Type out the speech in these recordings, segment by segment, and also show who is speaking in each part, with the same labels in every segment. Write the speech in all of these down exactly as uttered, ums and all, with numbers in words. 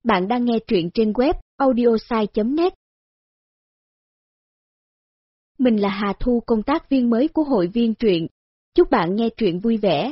Speaker 1: Bạn đang nghe truyện trên web audiosai chấm net. Mình là Hà Thu, công tác viên mới của hội viên truyện. Chúc bạn nghe truyện vui vẻ.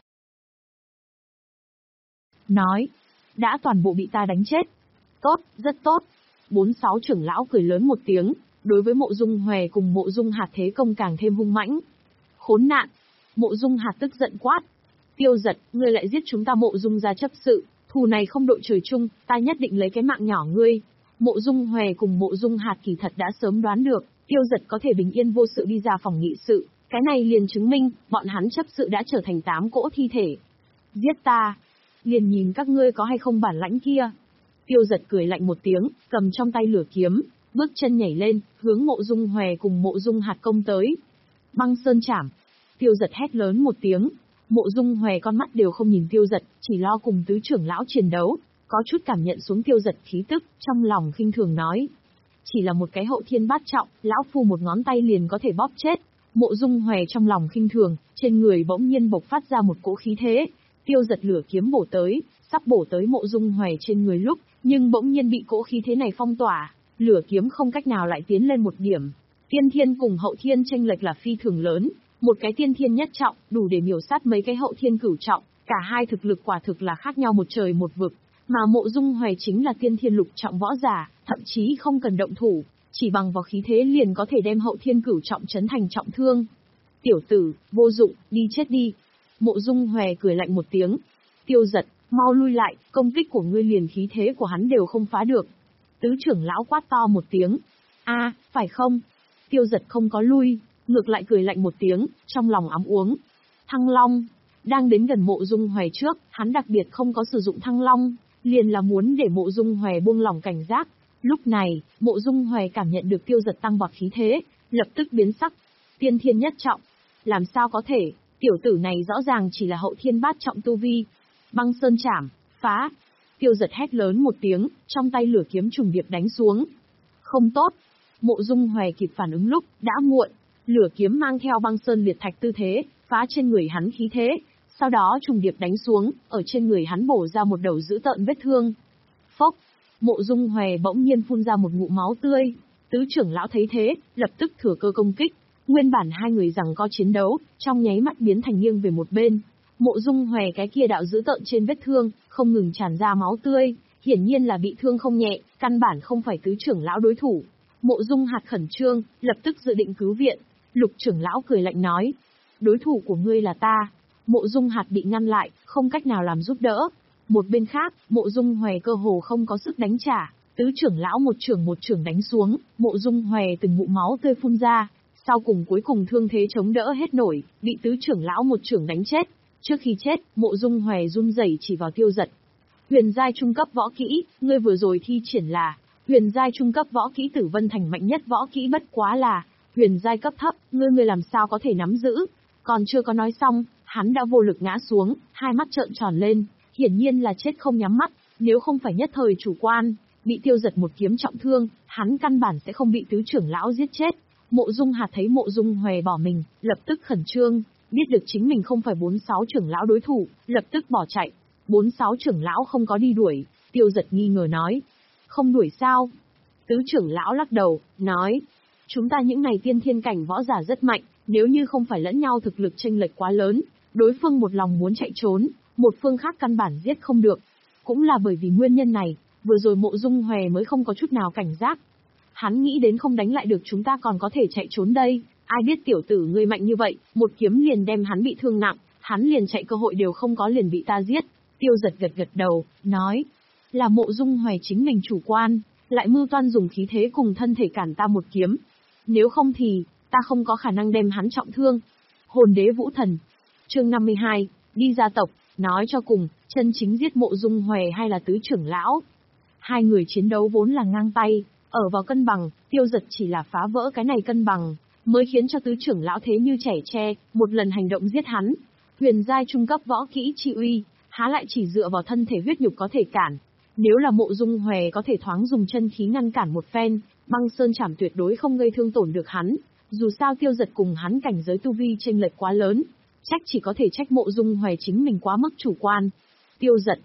Speaker 2: Nói, đã toàn bộ bị ta đánh chết. Tốt, rất tốt. Bốn sáu trưởng lão cười lớn một tiếng, đối với Mộ Dung Hòe cùng Mộ Dung Hạt thế công càng thêm hung mãnh. Khốn nạn! Mộ Dung Hạt tức giận quát. Tiêu Giật, ngươi lại giết chúng ta Mộ Dung gia chấp sự, thù này không đội trời chung, ta nhất định lấy cái mạng nhỏ ngươi. Mộ Dung Hòe cùng Mộ Dung Hạt kỳ thật đã sớm đoán được, Tiêu Giật có thể bình yên vô sự đi ra phòng nghị sự, cái này liền chứng minh, bọn hắn chấp sự đã trở thành tám cỗ thi thể. Giết ta! Liền nhìn các ngươi có hay không bản lãnh kia. Tiêu Giật cười lạnh một tiếng, cầm trong tay lửa kiếm, bước chân nhảy lên, hướng Mộ Dung Hòe cùng Mộ Dung Hạt công tới. Băng sơn chảm! Tiêu Giật hét lớn một tiếng. Mộ Dung Hòe con mắt đều không nhìn Tiêu Giật, chỉ lo cùng tứ trưởng lão chiến đấu, có chút cảm nhận xuống Tiêu Giật khí tức, trong lòng khinh thường nói. Chỉ là một cái hậu thiên bát trọng, lão phu một ngón tay liền có thể bóp chết. Mộ Dung Hòe trong lòng khinh thường, trên người bỗng nhiên bộc phát ra một cỗ khí thế. Tiêu Giật lửa kiếm bổ tới, sắp bổ tới Mộ Dung Hòe trên người lúc, nhưng bỗng nhiên bị cỗ khí thế này phong tỏa, lửa kiếm không cách nào lại tiến lên một điểm. Tiên thiên cùng hậu thiên chênh lệch là phi thường lớn. Một cái tiên thiên nhất trọng, đủ để miểu sát mấy cái hậu thiên cửu trọng, cả hai thực lực quả thực là khác nhau một trời một vực, mà Mộ Dung Hòe chính là tiên thiên lục trọng võ giả, thậm chí không cần động thủ, chỉ bằng vào khí thế liền có thể đem hậu thiên cửu trọng chấn thành trọng thương. Tiểu tử, vô dụng, đi chết đi. Mộ Dung Hòe cười lạnh một tiếng. Tiêu Giật, mau lui lại, công kích của ngươi liền khí thế của hắn đều không phá được. Tứ trưởng lão quát to một tiếng. A, phải không? Tiêu Giật không có lui, ngược lại cười lạnh một tiếng, trong lòng ấm uống. Thăng Long, đang đến gần Mộ Dung Hòe trước, hắn đặc biệt không có sử dụng Thăng Long, liền là muốn để Mộ Dung Hòe buông lỏng cảnh giác. Lúc này, Mộ Dung Hòe cảm nhận được Tiêu Giật tăng vọt khí thế, lập tức biến sắc. Tiên thiên nhất trọng, làm sao có thể, tiểu tử này rõ ràng chỉ là hậu thiên bát trọng tu vi. Băng sơn chảm, phá. Tiêu Giật hét lớn một tiếng, trong tay lửa kiếm trùng điệp đánh xuống. Không tốt. Mộ Dung Hòe kịp phản ứng lúc, đã muộn. Lửa kiếm mang theo băng sơn liệt thạch tư thế, phá trên người hắn khí thế, sau đó trùng điệp đánh xuống, ở trên người hắn bổ ra một đầu dữ tợn vết thương. Phốc, Mộ Dung Hòe bỗng nhiên phun ra một ngụm máu tươi, tứ trưởng lão thấy thế, lập tức thừa cơ công kích, nguyên bản hai người giằng co chiến đấu, trong nháy mắt biến thành nghiêng về một bên. Mộ Dung Hòe cái kia đạo dữ tợn trên vết thương, không ngừng tràn ra máu tươi, hiển nhiên là bị thương không nhẹ, căn bản không phải tứ trưởng lão đối thủ. Mộ Dung Hạt khẩn trương, lập tức dự định cứu viện. Lục trưởng lão cười lạnh nói, đối thủ của ngươi là ta. Mộ Dung Hạt bị ngăn lại, không cách nào làm giúp đỡ. Một bên khác, Mộ Dung Hòe cơ hồ không có sức đánh trả, tứ trưởng lão một trưởng một trưởng đánh xuống, Mộ Dung Hòe từng ngụm máu tươi phun ra, sau cùng cuối cùng thương thế chống đỡ hết nổi, bị tứ trưởng lão một trưởng đánh chết. Trước khi chết, Mộ Dung Hòe run rẩy chỉ vào Tiêu Giật. Huyền giai trung cấp võ kỹ, ngươi vừa rồi thi triển là huyền giai trung cấp võ kỹ Tử Vân Thành mạnh nhất võ kỹ, bất quá là huyền giai cấp thấp, ngươi ngươi làm sao có thể nắm giữ? Còn chưa có nói xong, hắn đã vô lực ngã xuống, hai mắt trợn tròn lên, hiển nhiên là chết không nhắm mắt, nếu không phải nhất thời chủ quan, bị Tiêu Giật một kiếm trọng thương, hắn căn bản sẽ không bị tứ trưởng lão giết chết. Mộ Dung Hạt thấy Mộ Dung Hòe bỏ mình, lập tức khẩn trương, biết được chính mình không phải bốn sáu trưởng lão đối thủ, lập tức bỏ chạy. Bốn sáu trưởng lão không có đi đuổi, Tiêu Giật nghi ngờ nói, không đuổi sao? Tứ trưởng lão lắc đầu, nói, chúng ta những này tiên thiên cảnh võ giả rất mạnh, nếu như không phải lẫn nhau thực lực chênh lệch quá lớn, đối phương một lòng muốn chạy trốn, một phương khác căn bản giết không được. Cũng là bởi vì nguyên nhân này, vừa rồi Mộ Dung Hòe mới không có chút nào cảnh giác. Hắn nghĩ đến không đánh lại được chúng ta còn có thể chạy trốn đây, ai biết tiểu tử ngươi mạnh như vậy, một kiếm liền đem hắn bị thương nặng, hắn liền chạy cơ hội đều không có liền bị ta giết. Tiêu Giật gật gật đầu, nói, là Mộ Dung Hòe chính mình chủ quan, lại mưu toan dùng khí thế cùng thân thể cản ta một kiếm. Nếu không thì, ta không có khả năng đem hắn trọng thương. Hồn đế vũ thần. Chương năm mươi hai, đi gia tộc, nói cho cùng, chân chính giết Mộ Dung Hòe hay là tứ trưởng lão? Hai người chiến đấu vốn là ngang tay, ở vào cân bằng, Tiêu Giật chỉ là phá vỡ cái này cân bằng, mới khiến cho tứ trưởng lão thế như trẻ tre, một lần hành động giết hắn. Huyền giai trung cấp võ kỹ chi uy, há lại chỉ dựa vào thân thể huyết nhục có thể cản. Nếu là Mộ Dung Hòe có thể thoáng dùng chân khí ngăn cản một phen, băng sơn chảm tuyệt đối không gây thương tổn được hắn. Dù sao Tiêu Giật cùng hắn cảnh giới tu vi chênh lệch quá lớn, trách chỉ có thể trách Mộ Dung Hòe chính mình quá mức chủ quan. Tiêu Giật,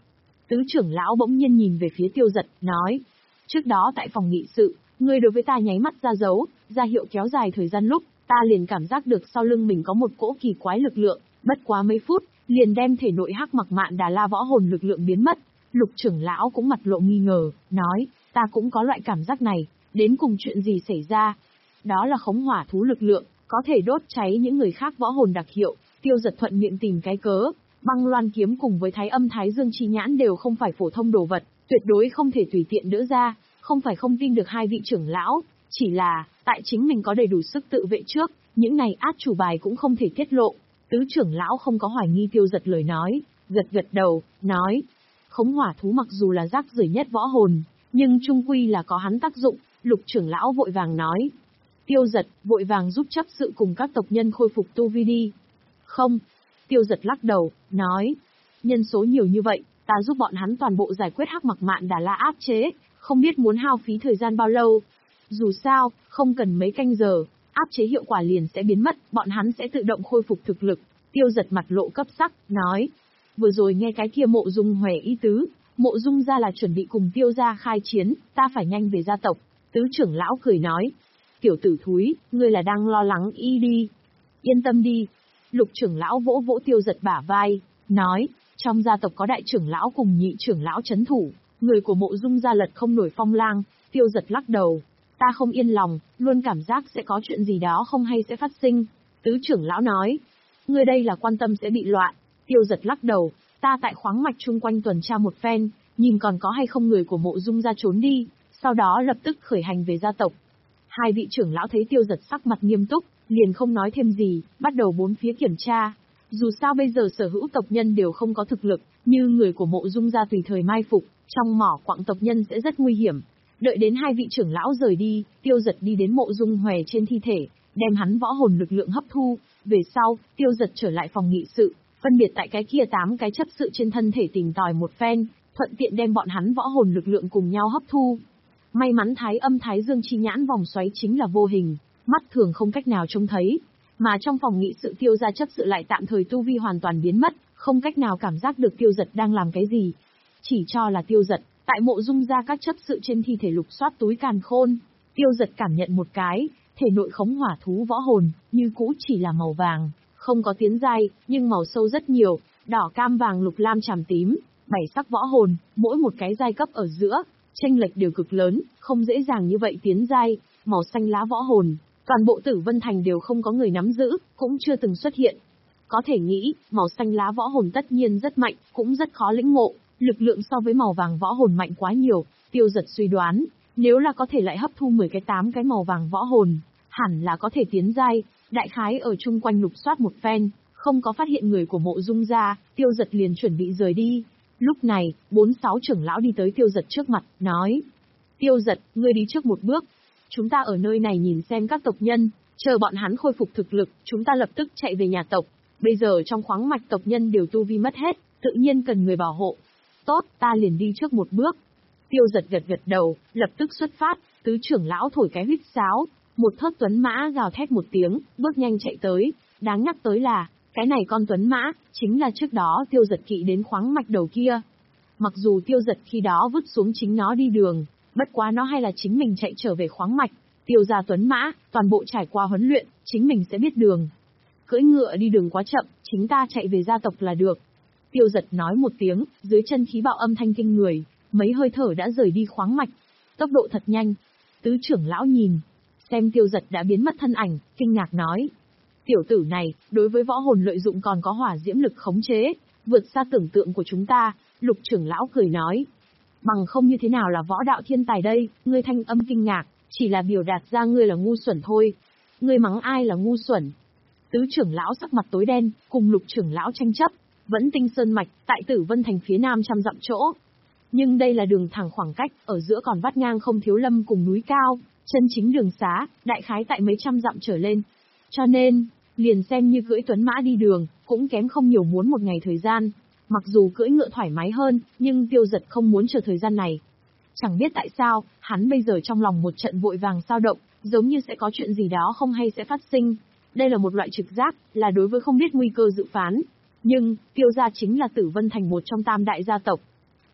Speaker 2: Tứ trưởng lão bỗng nhiên nhìn về phía Tiêu Giật, nói. Trước đó tại phòng nghị sự, ngươi đối với ta nháy mắt ra dấu, ra hiệu kéo dài thời gian lúc, ta liền cảm giác được sau lưng mình có một cỗ kỳ quái lực lượng, bất quá mấy phút, liền đem thể nội hắc mặc mạn đà la võ hồn lực lượng biến mất. Lục trưởng lão cũng mặt lộ nghi ngờ, nói, ta cũng có loại cảm giác này, đến cùng chuyện gì xảy ra? Đó là khống hỏa thú lực lượng, có thể đốt cháy những người khác võ hồn đặc hiệu. Tiêu Giật thuận miệng tìm cái cớ, băng loan kiếm cùng với thái âm thái dương chi nhãn đều không phải phổ thông đồ vật, tuyệt đối không thể tùy tiện đỡ ra, không phải không tin được hai vị trưởng lão, chỉ là, tại chính mình có đầy đủ sức tự vệ trước, những này át chủ bài cũng không thể tiết lộ. Tứ trưởng lão không có hoài nghi Tiêu Giật lời nói, gật gật đầu, nói, khống hỏa thú mặc dù là rác rưởi nhất võ hồn, nhưng chung quy là có hắn tác dụng. Lục trưởng lão vội vàng nói. Tiêu Giật vội vàng giúp chấp sự cùng các tộc nhân khôi phục tu vi đi. Không. Tiêu Giật lắc đầu, nói. Nhân số nhiều như vậy, ta giúp bọn hắn toàn bộ giải quyết hắc mặc mạn đà la áp chế, không biết muốn hao phí thời gian bao lâu. Dù sao, không cần mấy canh giờ, áp chế hiệu quả liền sẽ biến mất, bọn hắn sẽ tự động khôi phục thực lực. Tiêu Giật mặt lộ cấp sắc, nói. Vừa rồi nghe cái kia Mộ Dung Hòe ý tứ, Mộ Dung gia là chuẩn bị cùng Tiêu gia khai chiến, ta phải nhanh về gia tộc. Tứ trưởng lão cười nói. Tiểu tử thúi, ngươi là đang lo lắng y đi. Yên tâm đi. Lục trưởng lão vỗ vỗ Tiêu Giật bả vai, nói, trong gia tộc có đại trưởng lão cùng nhị trưởng lão chấn thủ, người của Mộ Dung gia lật không nổi phong lang. Tiêu Giật lắc đầu. Ta không yên lòng, luôn cảm giác sẽ có chuyện gì đó không hay sẽ phát sinh. Tứ trưởng lão nói. Ngươi đây là quan tâm sẽ bị loạn. Tiêu Giật lắc đầu. Ta tại khoáng mạch chung quanh tuần tra một phen, nhìn còn có hay không người của Mộ Dung gia trốn đi, sau đó lập tức khởi hành về gia tộc. Hai vị trưởng lão thấy Tiêu Giật sắc mặt nghiêm túc, liền không nói thêm gì, bắt đầu bốn phía kiểm tra. Dù sao bây giờ sở hữu tộc nhân đều không có thực lực, như người của Mộ Dung gia tùy thời mai phục, trong mỏ quặng tộc nhân sẽ rất nguy hiểm. Đợi đến hai vị trưởng lão rời đi, Tiêu Giật đi đến Mộ Dung Hòe trên thi thể, đem hắn võ hồn lực lượng hấp thu. Về sau, Tiêu Giật trở lại phòng nghị sự, phân biệt tại cái kia tám cái chấp sự trên thân thể tìm tòi một phen, thuận tiện đem bọn hắn võ hồn lực lượng cùng nhau hấp thu. May mắn thái âm thái dương chi nhãn vòng xoáy chính là vô hình, mắt thường không cách nào trông thấy, mà trong phòng nghị sự Tiêu gia chấp sự lại tạm thời tu vi hoàn toàn biến mất, không cách nào cảm giác được Tiêu Giật đang làm cái gì. Chỉ cho là Tiêu Giật, tại Mộ Dung gia các chấp sự trên thi thể lục soát túi càn khôn, Tiêu Giật cảm nhận một cái, thể nội khống hỏa thú võ hồn, như cũ chỉ là màu vàng, không có tiến giai, nhưng màu sâu rất nhiều, đỏ cam vàng lục lam tràm tím, bảy sắc võ hồn, mỗi một cái giai cấp ở giữa, chênh lệch đều cực lớn, không dễ dàng như vậy tiến giai. Màu xanh lá võ hồn, toàn bộ Tử Vân Thành đều không có người nắm giữ, cũng chưa từng xuất hiện. Có thể nghĩ, màu xanh lá võ hồn tất nhiên rất mạnh, cũng rất khó lĩnh ngộ, lực lượng so với màu vàng võ hồn mạnh quá nhiều. Tiêu Giật suy đoán, nếu là có thể lại hấp thu mười cái tám cái màu vàng võ hồn, hẳn là có thể tiến giai. Đại khái ở chung quanh lục soát một phen, không có phát hiện người của Mộ Dung gia, Tiêu Giật liền chuẩn bị rời đi. Lúc này, bốn sáu trưởng lão đi tới Tiêu Giật trước mặt, nói. Tiêu Giật, ngươi đi trước một bước. Chúng ta ở nơi này nhìn xem các tộc nhân, chờ bọn hắn khôi phục thực lực, chúng ta lập tức chạy về nhà tộc. Bây giờ trong khoáng mạch tộc nhân đều tu vi mất hết, tự nhiên cần người bảo hộ. Tốt, ta liền đi trước một bước. Tiêu Giật gật gật đầu, lập tức xuất phát. Tứ trưởng lão thổi cái huýt sáo, một thớt tuấn mã gào thét một tiếng, bước nhanh chạy tới. Đáng nhắc tới là, cái này con tuấn mã, chính là trước đó Tiêu Giật kỵ đến khoáng mạch đầu kia. Mặc dù Tiêu Giật khi đó vứt xuống chính nó đi đường, bất quá nó hay là chính mình chạy trở về khoáng mạch. Tiêu gia tuấn mã, toàn bộ trải qua huấn luyện, chính mình sẽ biết đường. Cưỡi ngựa đi đường quá chậm, chính ta chạy về gia tộc là được. Tiêu Giật nói một tiếng, dưới chân khí bạo âm thanh kinh người, mấy hơi thở đã rời đi khoáng mạch. Tốc độ thật nhanh. Tứ trưởng lão nhìn, xem Tiêu Giật đã biến mất thân ảnh, kinh ngạc nói. Tiểu tử này, đối với võ hồn lợi dụng còn có hỏa diễm lực khống chế, vượt xa tưởng tượng của chúng ta. Lục trưởng lão cười nói. Bằng không như thế nào là võ đạo thiên tài đây, ngươi thanh âm kinh ngạc, chỉ là biểu đạt ra ngươi là ngu xuẩn thôi. Ngươi mắng ai là ngu xuẩn? Tứ trưởng lão sắc mặt tối đen, cùng lục trưởng lão tranh chấp, vẫn tinh sơn mạch, tại Tử Vân Thành phía nam trăm dặm chỗ. Nhưng đây là đường thẳng khoảng cách, ở giữa còn vắt ngang không thiếu lâm cùng núi cao, chân chính đường xá, đại khái tại mấy trăm dặm trở lên. Cho nên, liền xem như cưỡi tuấn mã đi đường, cũng kém không nhiều muốn một ngày thời gian. Mặc dù cưỡi ngựa thoải mái hơn, nhưng Tiêu Giật không muốn chờ thời gian này. Chẳng biết tại sao, hắn bây giờ trong lòng một trận vội vàng dao động, giống như sẽ có chuyện gì đó không hay sẽ phát sinh. Đây là một loại trực giác, là đối với không biết nguy cơ dự phán. Nhưng, Tiêu gia chính là Tử Vân Thành một trong tam đại gia tộc.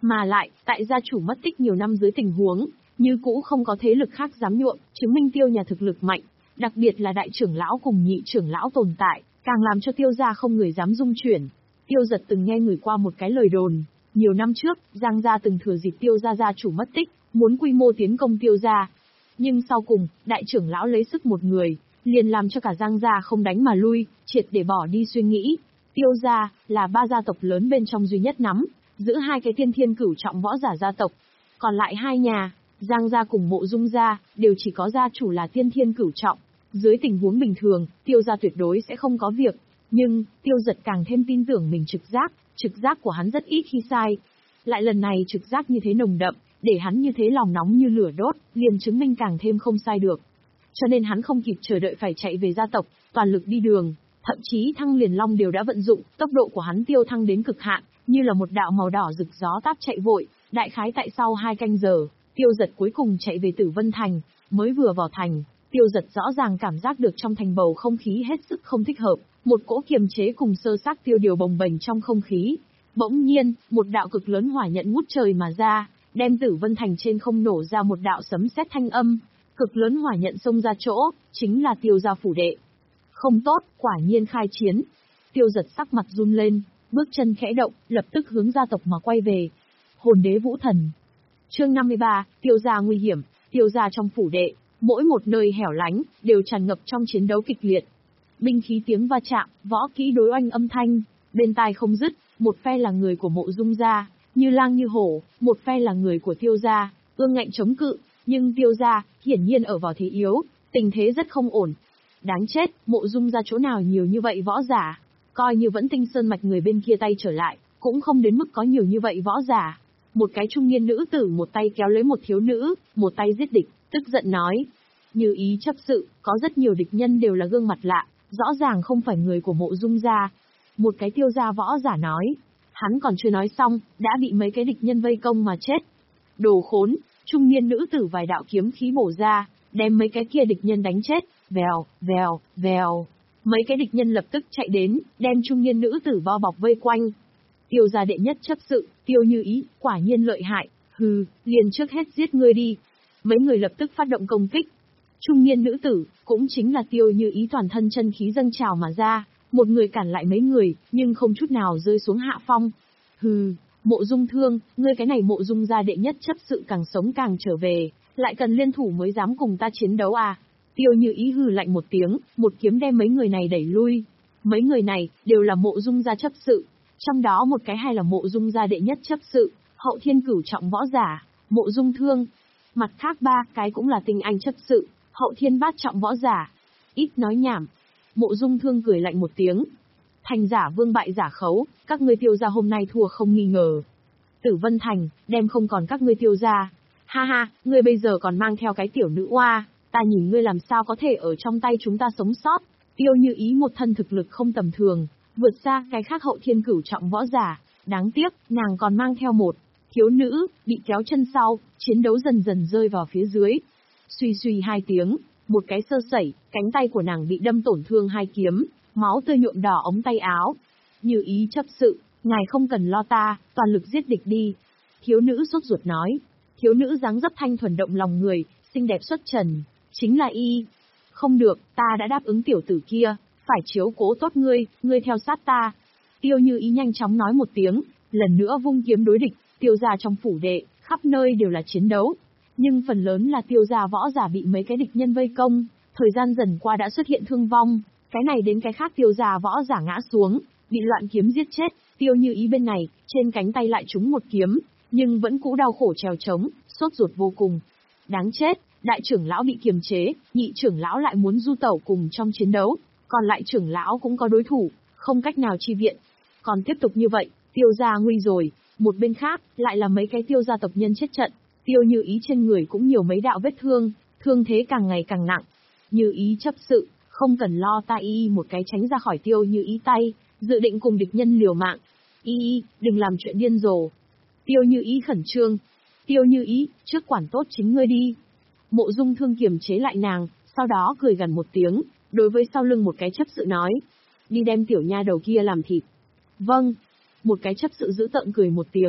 Speaker 2: Mà lại, tại gia chủ mất tích nhiều năm dưới tình huống, như cũ không có thế lực khác dám nhuộm, chứng minh Tiêu nhà thực lực mạnh, đặc biệt là đại trưởng lão cùng nhị trưởng lão tồn tại, càng làm cho Tiêu gia không người dám dung chuyển. Tiêu Giật từng nghe người qua một cái lời đồn, nhiều năm trước, Giang gia từng thừa dịp Tiêu gia gia chủ mất tích, muốn quy mô tiến công Tiêu gia. Nhưng sau cùng, đại trưởng lão lấy sức một người, liền làm cho cả Giang gia không đánh mà lui, triệt để bỏ đi suy nghĩ. Tiêu gia là ba gia tộc lớn bên trong duy nhất nắm giữ hai cái thiên thiên cửu trọng võ giả gia tộc. Còn lại hai nhà, Giang gia cùng Mộ Dung gia, đều chỉ có gia chủ là tiên thiên cửu trọng. Dưới tình huống bình thường, Tiêu gia tuyệt đối sẽ không có việc. Nhưng, Tiêu Giật càng thêm tin tưởng mình trực giác, trực giác của hắn rất ít khi sai. Lại lần này trực giác như thế nồng đậm, để hắn như thế lòng nóng như lửa đốt, liền chứng minh càng thêm không sai được. Cho nên hắn không kịp chờ đợi phải chạy về gia tộc, toàn lực đi đường, thậm chí thăng liền long đều đã vận dụng, tốc độ của hắn tiêu thăng đến cực hạn, như là một đạo màu đỏ rực gió táp chạy vội, đại khái tại sau hai canh giờ, Tiêu Giật cuối cùng chạy về Tử Vân Thành, mới vừa vào thành, Tiêu Giật rõ ràng cảm giác được trong thành bầu không khí hết sức không thích hợp, một cỗ kiềm chế cùng sơ xác tiêu điều bồng bềnh trong không khí. Bỗng nhiên, một đạo cực lớn hỏa nhận ngút trời mà ra, đem Tử Vân Thành trên không nổ ra một đạo sấm sét thanh âm. Cực lớn hỏa nhận xông ra chỗ, chính là Tiêu gia phủ đệ. Không tốt, quả nhiên khai chiến. Tiêu Giật sắc mặt run lên, bước chân khẽ động, lập tức hướng gia tộc mà quay về. Hồn đế vũ thần. Chương năm mươi ba, Tiêu gia nguy hiểm. Tiêu gia trong phủ đệ, mỗi một nơi hẻo lánh, đều tràn ngập trong chiến đấu kịch liệt. Binh khí tiếng va chạm, võ kỹ đối oanh âm thanh, bên tai không dứt, một phe là người của Mộ Dung gia, như lang như hổ, một phe là người của Tiêu gia, ương ngạnh chống cự, nhưng Tiêu gia, hiển nhiên ở vào thế yếu, tình thế rất không ổn. Đáng chết, Mộ Dung gia chỗ nào nhiều như vậy võ giả, coi như vẫn Tinh Sơn mạch người bên kia tay trở lại, cũng không đến mức có nhiều như vậy võ giả. Một cái trung niên nữ tử một tay kéo lấy một thiếu nữ, một tay giết địch, tức giận nói. Như ý chấp sự, có rất nhiều địch nhân đều là gương mặt lạ, rõ ràng không phải người của Mộ Dung gia. Một cái Tiêu gia võ giả nói. Hắn còn chưa nói xong, đã bị mấy cái địch nhân vây công mà chết. Đồ khốn, trung niên nữ tử vài đạo kiếm khí bổ ra, đem mấy cái kia địch nhân đánh chết, vèo, vèo, vèo. Mấy cái địch nhân lập tức chạy đến, đem trung niên nữ tử bao bọc vây quanh. Tiêu gia đệ nhất chấp sự, Tiêu Như Ý, quả nhiên lợi hại, hừ, liền trước hết giết ngươi đi. Mấy người lập tức phát động công kích. Trung niên nữ tử, cũng chính là Tiêu Như Ý toàn thân chân khí dâng trào mà ra, một người cản lại mấy người, nhưng không chút nào rơi xuống hạ phong. Hừ, Mộ Dung Thương, ngươi cái này Mộ Dung gia đệ nhất chấp sự càng sống càng trở về, lại cần liên thủ mới dám cùng ta chiến đấu à? Tiêu Như Ý hừ lạnh một tiếng, một kiếm đem mấy người này đẩy lui. Mấy người này, đều là Mộ Dung gia chấp sự, trong đó một cái hay là Mộ Dung gia đệ nhất chấp sự, hậu thiên cửu trọng võ giả, Mộ Dung Thương. Mặt khác ba cái cũng là tinh anh chấp sự, hậu thiên bát trọng võ giả. Ít nói nhảm. Mộ Dung Thương cười lạnh một tiếng. Thành giả vương bại giả khấu, các ngươi Tiêu gia hôm nay thua không nghi ngờ. Tử Vân Thành, đem không còn các ngươi Tiêu gia. Ha ha, ngươi bây giờ còn mang theo cái tiểu nữ oa, ta nhìn ngươi làm sao có thể ở trong tay chúng ta sống sót. Tiêu Như Ý một thân thực lực không tầm thường, vượt xa cái khác hậu thiên cửu trọng võ giả. Đáng tiếc, nàng còn mang theo một thiếu nữ, bị kéo chân sau, chiến đấu dần dần rơi vào phía dưới. Suy suy hai tiếng, một cái sơ sẩy, cánh tay của nàng bị đâm tổn thương hai kiếm, máu tươi nhuộm đỏ ống tay áo. Như Ý chấp sự, ngài không cần lo ta, toàn lực giết địch đi. Thiếu nữ sốt ruột nói. Thiếu nữ dáng dấp thanh thuần động lòng người, xinh đẹp xuất trần, chính là y. Không được, ta đã đáp ứng tiểu tử kia, phải chiếu cố tốt ngươi, ngươi theo sát ta. Tiêu Như Ý nhanh chóng nói một tiếng, lần nữa vung kiếm đối địch. Tiêu gia trong phủ đệ, khắp nơi đều là chiến đấu. Nhưng phần lớn là Tiêu gia võ giả bị mấy cái địch nhân vây công, thời gian dần qua đã xuất hiện thương vong, cái này đến cái khác Tiêu gia võ giả ngã xuống, bị loạn kiếm giết chết. Tiêu Như Ý bên này, trên cánh tay lại trúng một kiếm, nhưng vẫn cũ đau khổ trèo trống, sốt ruột vô cùng. Đáng chết, đại trưởng lão bị kiềm chế, nhị trưởng lão lại muốn du tẩu cùng trong chiến đấu, còn lại trưởng lão cũng có đối thủ, không cách nào chi viện. Còn tiếp tục như vậy, Tiêu gia nguy rồi. Một bên khác, lại là mấy cái Tiêu gia tộc nhân chết trận. Tiêu Như Ý trên người cũng nhiều mấy đạo vết thương, thương thế càng ngày càng nặng. Như Ý chấp sự, không cần lo, ta y một cái tránh ra khỏi Tiêu Như Ý tay, dự định cùng địch nhân liều mạng. Y y, đừng làm chuyện điên rồ. Tiêu Như Ý khẩn trương. Tiêu Như Ý, trước quản tốt chính ngươi đi. Mộ Dung Thương kiềm chế lại nàng, sau đó cười gần một tiếng, đối với sau lưng một cái chấp sự nói. Đi đem tiểu nha đầu kia làm thịt. Vâng. Một cái chấp sự giữ tợn cười một tiếng,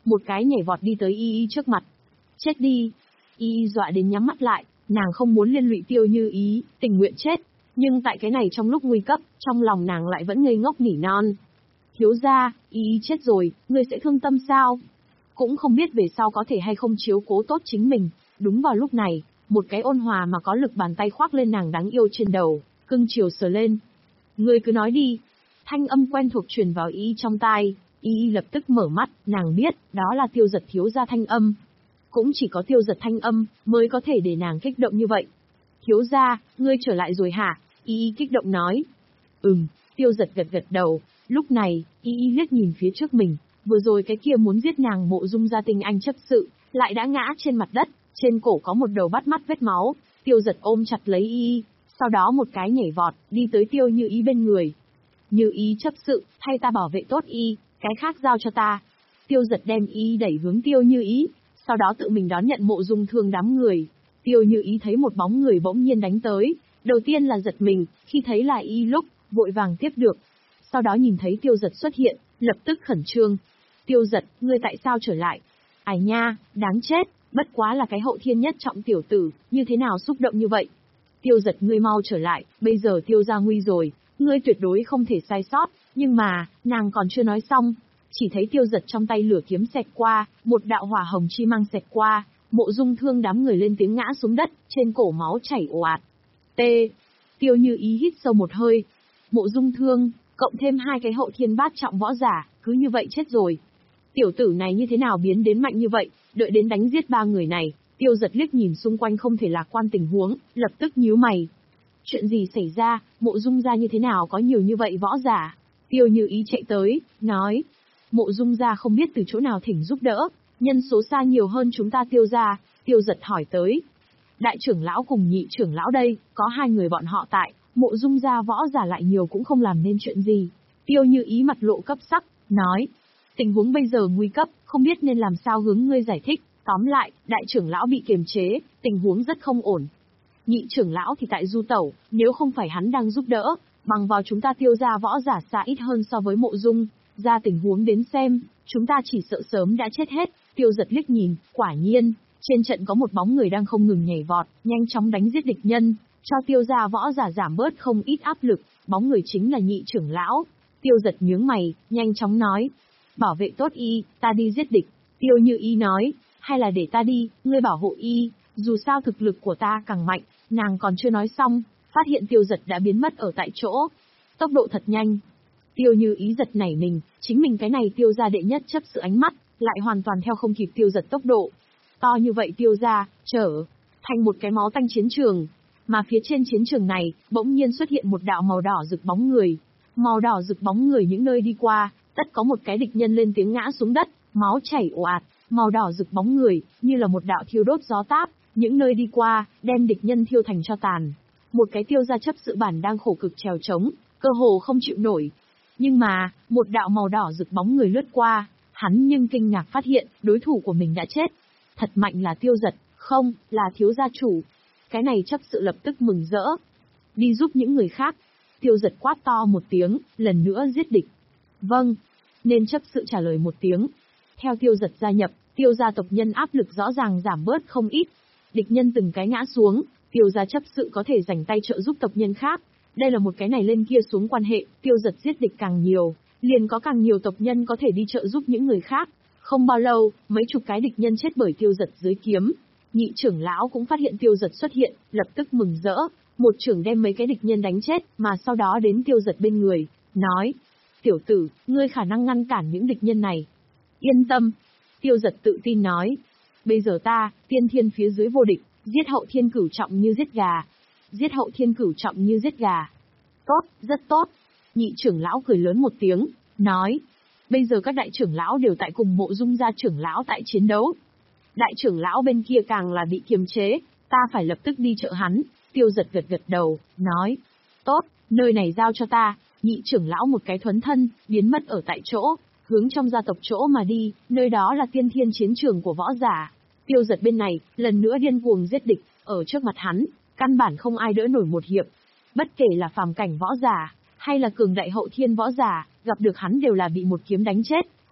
Speaker 2: một cái nhảy vọt đi tới Y Y trước mặt. Chết đi! Y Y dọa đến nhắm mắt lại, nàng không muốn liên lụy Tiêu Như Ý, tình nguyện chết. Nhưng tại cái này trong lúc nguy cấp, trong lòng nàng lại vẫn ngây ngốc nỉ non. Thiếu gia, Y Y chết rồi, ngươi sẽ thương tâm sao? Cũng không biết về sau có thể hay không chiếu cố tốt chính mình. Đúng vào lúc này, một cái ôn hòa mà có lực bàn tay khoác lên nàng đáng yêu trên đầu, cưng chiều sờ lên. Ngươi cứ nói đi. Thanh âm quen thuộc truyền vào Y Y trong tai. Y Y lập tức mở mắt, nàng biết, đó là Tiêu Giật thiếu gia thanh âm. Cũng chỉ có Tiêu Giật thanh âm, mới có thể để nàng kích động như vậy. Thiếu gia, ngươi trở lại rồi hả? Y Y kích động nói. Ừm, Tiêu Giật gật gật đầu. Lúc này, Y Y liếc nhìn phía trước mình, vừa rồi cái kia muốn giết nàng Mộ Dung gia tinh anh chấp sự, lại đã ngã trên mặt đất, trên cổ có một đầu bắt mắt vết máu. Tiêu Giật ôm chặt lấy Y Y, sau đó một cái nhảy vọt, đi tới Tiêu Như Ý bên người. Như Ý chấp sự, thay ta bảo vệ tốt Y, cái khác giao cho ta. Tiêu Giật đem Y đẩy hướng Tiêu Như Ý, sau đó tự mình đón nhận Mộ Dung Thương đám người. Tiêu Như Ý thấy một bóng người bỗng nhiên đánh tới, đầu tiên là giật mình, khi thấy là Y lúc, vội vàng tiếp được. Sau đó nhìn thấy Tiêu Giật xuất hiện, lập tức khẩn trương. Tiêu Giật, ngươi tại sao trở lại? Ai nha, đáng chết, bất quá là cái hậu thiên nhất trọng tiểu tử, như thế nào xúc động như vậy? Tiêu Giật, ngươi mau trở lại, bây giờ Tiêu gia nguy rồi, ngươi tuyệt đối không thể sai sót. Nhưng mà, nàng còn chưa nói xong, chỉ thấy Tiêu Giật trong tay lửa kiếm xẹt qua, một đạo hỏa hồng chi mang xẹt qua, Mộ Dung Thương đám người lên tiếng ngã xuống đất, trên cổ máu chảy ồ ạt. T. Tiêu Như Ý hít sâu một hơi. Mộ Dung Thương, cộng thêm hai cái hậu thiên bát trọng võ giả, cứ như vậy chết rồi. Tiểu tử này như thế nào biến đến mạnh như vậy, đợi đến đánh giết ba người này, Tiêu Giật liếc nhìn xung quanh không thể lạc quan tình huống, lập tức nhíu mày. Chuyện gì xảy ra, Mộ Dung gia như thế nào có nhiều như vậy võ giả? Tiêu Như Ý chạy tới, nói. Mộ Dung gia không biết từ chỗ nào thỉnh giúp đỡ, nhân số xa nhiều hơn chúng ta Tiêu gia. Tiêu Giật hỏi tới. Đại trưởng lão cùng nhị trưởng lão đây, có hai người bọn họ tại, Mộ Dung gia võ giả lại nhiều cũng không làm nên chuyện gì. Tiêu Như Ý mặt lộ cấp sắc, nói. Tình huống bây giờ nguy cấp, không biết nên làm sao hướng ngươi giải thích. Tóm lại, đại trưởng lão bị kiềm chế, tình huống rất không ổn. Nhị trưởng lão thì tại du tẩu, nếu không phải hắn đang giúp đỡ, bằng vào chúng ta Tiêu gia võ giả xa ít hơn so với Mộ Dung, ra tình huống đến xem, chúng ta chỉ sợ sớm đã chết hết. Tiêu Giật liếc nhìn, quả nhiên, trên trận có một bóng người đang không ngừng nhảy vọt, nhanh chóng đánh giết địch nhân, cho Tiêu gia võ giả giảm bớt không ít áp lực, bóng người chính là nhị trưởng lão. Tiêu Giật nhướng mày, nhanh chóng nói, bảo vệ tốt Y, ta đi giết địch. Tiêu Như Ý nói, hay là để ta đi, ngươi bảo hộ Y, dù sao thực lực của ta càng mạnh. Nàng còn chưa nói xong, phát hiện Tiêu Giật đã biến mất ở tại chỗ. Tốc độ thật nhanh. Tiêu Như Ý giật nảy mình, chính mình cái này Tiêu gia đệ nhất chấp sự ánh mắt, lại hoàn toàn theo không kịp Tiêu Giật tốc độ. To như vậy Tiêu gia, trở thành một cái máu tanh chiến trường. Mà phía trên chiến trường này, bỗng nhiên xuất hiện một đạo màu đỏ rực bóng người. Màu đỏ rực bóng người những nơi đi qua, tất có một cái địch nhân lên tiếng ngã xuống đất, máu chảy ồ ạt. Màu đỏ rực bóng người, như là một đạo thiêu đốt gió táp, những nơi đi qua, đem địch nhân thiêu thành tro tàn. Một cái Tiêu gia chấp sự bản đang khổ cực trèo trống, cơ hồ không chịu nổi. Nhưng mà, một đạo màu đỏ rực bóng người lướt qua, hắn nhưng kinh ngạc phát hiện, đối thủ của mình đã chết. Thật mạnh là Tiêu Giật, không, là thiếu gia chủ. Cái này chấp sự lập tức mừng rỡ. Đi giúp những người khác. Tiêu Giật quát to một tiếng, lần nữa giết địch. Vâng. Nên chấp sự trả lời một tiếng. Theo Tiêu Giật gia nhập, Tiêu gia tộc nhân áp lực rõ ràng giảm bớt không ít. Địch nhân từng cái ngã xuống, Tiêu gia chấp sự có thể dành tay trợ giúp tộc nhân khác. Đây là một cái này lên kia xuống quan hệ, Tiêu Giật giết địch càng nhiều, liền có càng nhiều tộc nhân có thể đi trợ giúp những người khác. Không bao lâu, mấy chục cái địch nhân chết bởi Tiêu Giật dưới kiếm. Nhị trưởng lão cũng phát hiện Tiêu Giật xuất hiện, lập tức mừng rỡ, một trưởng đem mấy cái địch nhân đánh chết, mà sau đó đến Tiêu Giật bên người, nói: "Tiểu tử, ngươi khả năng ngăn cản những địch nhân này." "Yên tâm." Tiêu Giật tự tin nói. "Bây giờ ta, tiên thiên phía dưới vô địch, giết hậu thiên cửu trọng như giết gà." "Giết hậu thiên cửu trọng như giết gà." "Tốt, rất tốt." Nhị trưởng lão cười lớn một tiếng, nói: "Bây giờ các đại trưởng lão đều tại cùng Mộ Dung gia trưởng lão tại chiến đấu. Đại trưởng lão bên kia càng là bị kiềm chế, ta phải lập tức đi trợ hắn." Tiêu Giật gật gật đầu, nói: "Tốt, nơi này giao cho ta." Nhị trưởng lão một cái thuấn thân, biến mất ở tại chỗ, hướng trong gia tộc chỗ mà đi, nơi đó là tiên thiên chiến trường của võ giả. Tiêu Giật bên này, lần nữa điên cuồng giết địch, ở trước mặt hắn, căn bản không ai đỡ nổi một hiệp. Bất kể là phàm cảnh võ giả, hay là cường đại hậu thiên võ giả, gặp được hắn đều là bị một kiếm đánh chết.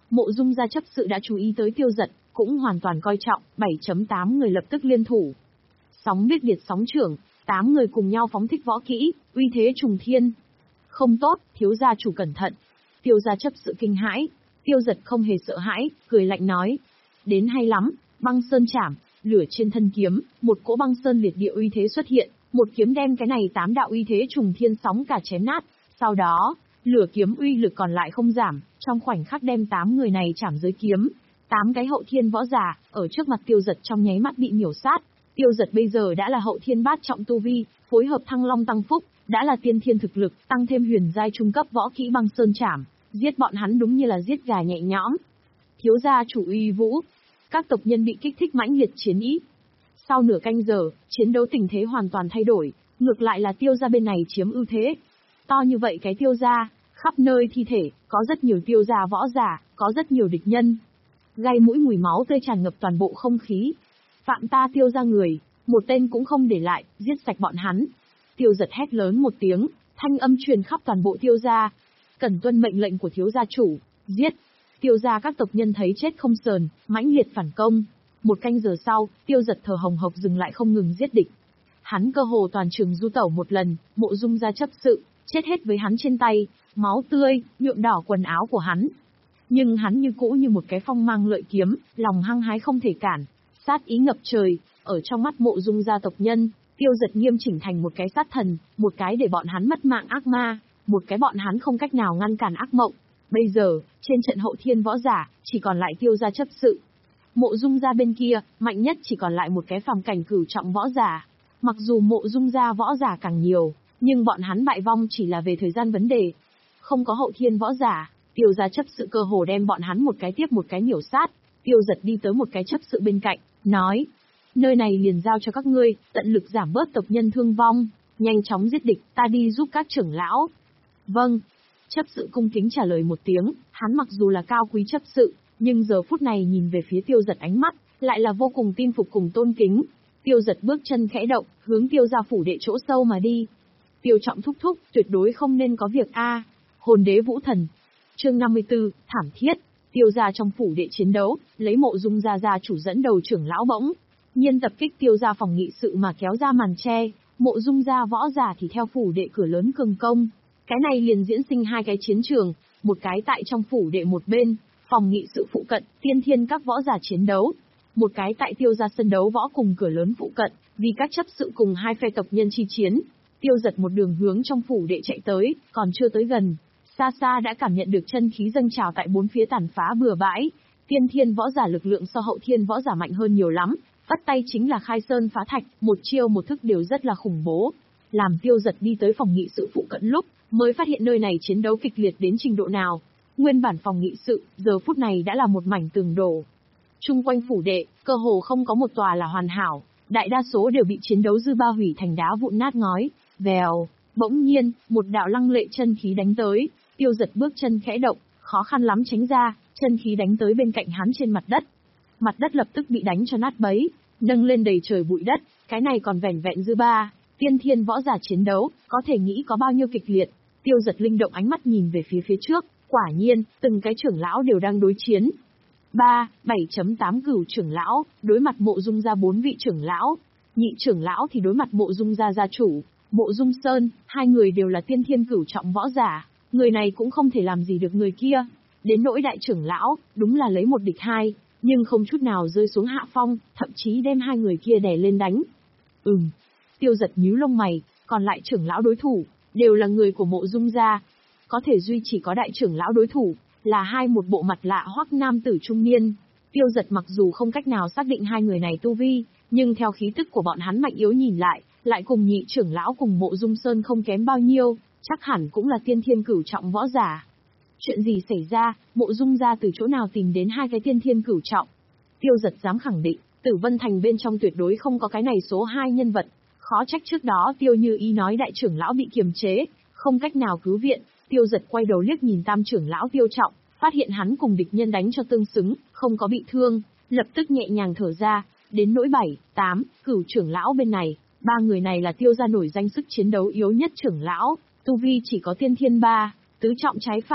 Speaker 2: Mộ Dung gia chấp sự đã chú ý tới Tiêu Dật, cũng hoàn toàn coi trọng, bảy chấm tám người lập tức liên thủ. Sóng biết liệt sóng trưởng, tám người cùng nhau phóng thích võ kỹ, uy thế trùng thiên. Không tốt, thiếu gia chủ cẩn thận. Tiêu gia chấp sự kinh hãi, Tiêu Dật không hề sợ hãi, cười lạnh nói. Đến hay lắm, băng sơn chảm, lửa trên thân kiếm, một cỗ băng sơn liệt địa uy thế xuất hiện, một kiếm đem cái này tám đạo uy thế trùng thiên sóng cả chém nát. Sau đó, lửa kiếm uy lực còn lại không giảm, trong khoảnh khắc đem tám người này chảm dưới kiếm. Tám cái hậu thiên võ giả, ở trước mặt Tiêu Dật trong nháy mắt bị miểu sát. Tiêu Dật bây giờ đã là hậu thiên bát trọng tu vi, phối hợp thăng long tăng phúc, đã là tiên thiên thực lực, tăng thêm huyền giai trung cấp võ kỹ băng sơn chảm, giết bọn hắn đúng như là giết gà nhẹ nhõm. Thiếu gia chủ uy vũ, các tộc nhân bị kích thích mãnh liệt chiến ý. Sau nửa canh giờ, chiến đấu tình thế hoàn toàn thay đổi, ngược lại là Tiêu gia bên này chiếm ưu thế. To như vậy cái Tiêu gia, khắp nơi thi thể, có rất nhiều Tiêu gia võ giả, có rất nhiều địch nhân. Gai mũi mùi máu tươi tràn ngập toàn bộ không khí. Phạm ta Tiêu gia người, một tên cũng không để lại, giết sạch bọn hắn. Tiêu Dật hét lớn một tiếng, thanh âm truyền khắp toàn bộ Tiêu gia. Cần tuân mệnh lệnh của thiếu gia chủ, giết. Tiêu gia các tộc nhân thấy chết không sờn, mãnh liệt phản công. Một canh giờ sau, Tiêu Dật thở hồng hộc dừng lại không ngừng giết địch. Hắn cơ hồ toàn trường du tẩu một lần, Mộ Dung gia chấp sự, chết hết với hắn trên tay, máu tươi, nhuộm đỏ quần áo của hắn. Nhưng hắn như cũ như một cái phong mang lợi kiếm, lòng hăng hái không thể cản, sát ý ngập trời, ở trong mắt Mộ Dung gia tộc nhân, Tiêu Dật nghiêm chỉnh thành một cái sát thần, một cái để bọn hắn mất mạng ác ma, một cái bọn hắn không cách nào ngăn cản ác mộng. Bây giờ, trên trận hậu thiên võ giả, chỉ còn lại Tiêu gia chấp sự. Mộ Dung gia bên kia, mạnh nhất chỉ còn lại một cái phàm cảnh cửu trọng võ giả. Mặc dù Mộ Dung gia võ giả càng nhiều, nhưng bọn hắn bại vong chỉ là về thời gian vấn đề. Không có hậu thiên võ giả, Tiêu gia chấp sự cơ hồ đem bọn hắn một cái tiếp một cái miểu sát. Tiêu Dật đi tới một cái chấp sự bên cạnh, nói: nơi này liền giao cho các ngươi, tận lực giảm bớt tộc nhân thương vong, nhanh chóng giết địch, ta đi giúp các trưởng lão. Vâng. Chấp sự cung kính trả lời một tiếng, hắn mặc dù là cao quý chấp sự, nhưng giờ phút này nhìn về phía Tiêu Dật ánh mắt, lại là vô cùng tin phục cùng tôn kính. Tiêu Dật bước chân khẽ động, hướng Tiêu gia phủ đệ chỗ sâu mà đi. Tiêu trọng thúc thúc, tuyệt đối không nên có việc a. Hồn đế vũ thần. Chương năm mươi tư, thảm thiết. Tiêu gia trong phủ đệ chiến đấu, lấy Mộ Dung gia gia chủ dẫn đầu trưởng lão bỗng nhiên tập kích Tiêu gia phòng nghị sự mà kéo ra màn che, Mộ Dung gia võ giả thì theo phủ đệ cửa lớn cường công. Cái này liền diễn sinh hai cái chiến trường, một cái tại trong phủ đệ một bên, phòng nghị sự phụ cận, tiên thiên các võ giả chiến đấu. Một cái tại Tiêu gia sân đấu võ cùng cửa lớn phụ cận, vì các chấp sự cùng hai phe tộc nhân chi chiến. Tiêu Dật một đường hướng trong phủ đệ chạy tới, còn chưa tới gần, xa xa đã cảm nhận được chân khí dâng trào tại bốn phía tàn phá bừa bãi. Tiên thiên võ giả lực lượng so hậu thiên võ giả mạnh hơn nhiều lắm, vắt tay chính là khai sơn phá thạch, một chiêu một thức đều rất là khủng bố. Làm Tiêu Dật đi tới phòng nghị sự phụ cận lúc, mới phát hiện nơi này chiến đấu kịch liệt đến trình độ nào. Nguyên bản phòng nghị sự, giờ phút này đã là một mảnh tường đổ. Trung quanh phủ đệ, cơ hồ không có một tòa là hoàn hảo, đại đa số đều bị chiến đấu dư ba hủy thành đá vụn nát ngói. Vèo, bỗng nhiên, một đạo lăng lệ chân khí đánh tới, Tiêu Dật bước chân khẽ động, khó khăn lắm tránh ra, chân khí đánh tới bên cạnh hắn trên mặt đất. Mặt đất lập tức bị đánh cho nát bấy, nâng lên đầy trời bụi đất, cái này còn vẻn vẹn dư ba. Tiên thiên võ giả chiến đấu, có thể nghĩ có bao nhiêu kịch liệt. Tiêu Dật linh động ánh mắt nhìn về phía phía trước, quả nhiên, từng cái trưởng lão đều đang đối chiến. ba, bảy chấm tám cửu trưởng lão, đối mặt Mộ Dung gia bốn vị trưởng lão. Nhị trưởng lão thì đối mặt Mộ Dung gia gia chủ, Mộ Dung Sơn, hai người đều là tiên thiên cửu trọng võ giả, người này cũng không thể làm gì được người kia. Đến nỗi đại trưởng lão, đúng là lấy một địch hai, nhưng không chút nào rơi xuống hạ phong, thậm chí đem hai người kia đè lên đánh. Ừm. Tiêu Dật nhíu lông mày, còn lại trưởng lão đối thủ, đều là người của Mộ Dung gia. Có thể duy chỉ có đại trưởng lão đối thủ, là hai một bộ mặt lạ hoắc nam tử trung niên. Tiêu Dật mặc dù không cách nào xác định hai người này tu vi, nhưng theo khí tức của bọn hắn mạnh yếu nhìn lại, lại cùng nhị trưởng lão cùng Mộ Dung Sơn không kém bao nhiêu, chắc hẳn cũng là tiên thiên cửu trọng võ giả. Chuyện gì xảy ra, Mộ Dung gia từ chỗ nào tìm đến hai cái tiên thiên cửu trọng? Tiêu Dật dám khẳng định, Tử Vân Thành bên trong tuyệt đối không có cái này số hai nhân vật. Khó trách trước đó Tiêu Như Ý nói đại trưởng lão bị kiềm chế, không cách nào cứu viện. Tiêu Dật quay đầu liếc nhìn tam trưởng lão Tiêu Trọng, phát hiện hắn cùng địch nhân đánh cho tương xứng, không có bị thương, lập tức nhẹ nhàng thở ra. Đến nỗi bảy, tám, cửu trưởng lão bên này, ba người này là Tiêu gia nổi danh sức chiến đấu yếu nhất trưởng lão, tu vi chỉ có tiên thiên ba, tứ trọng trái phải,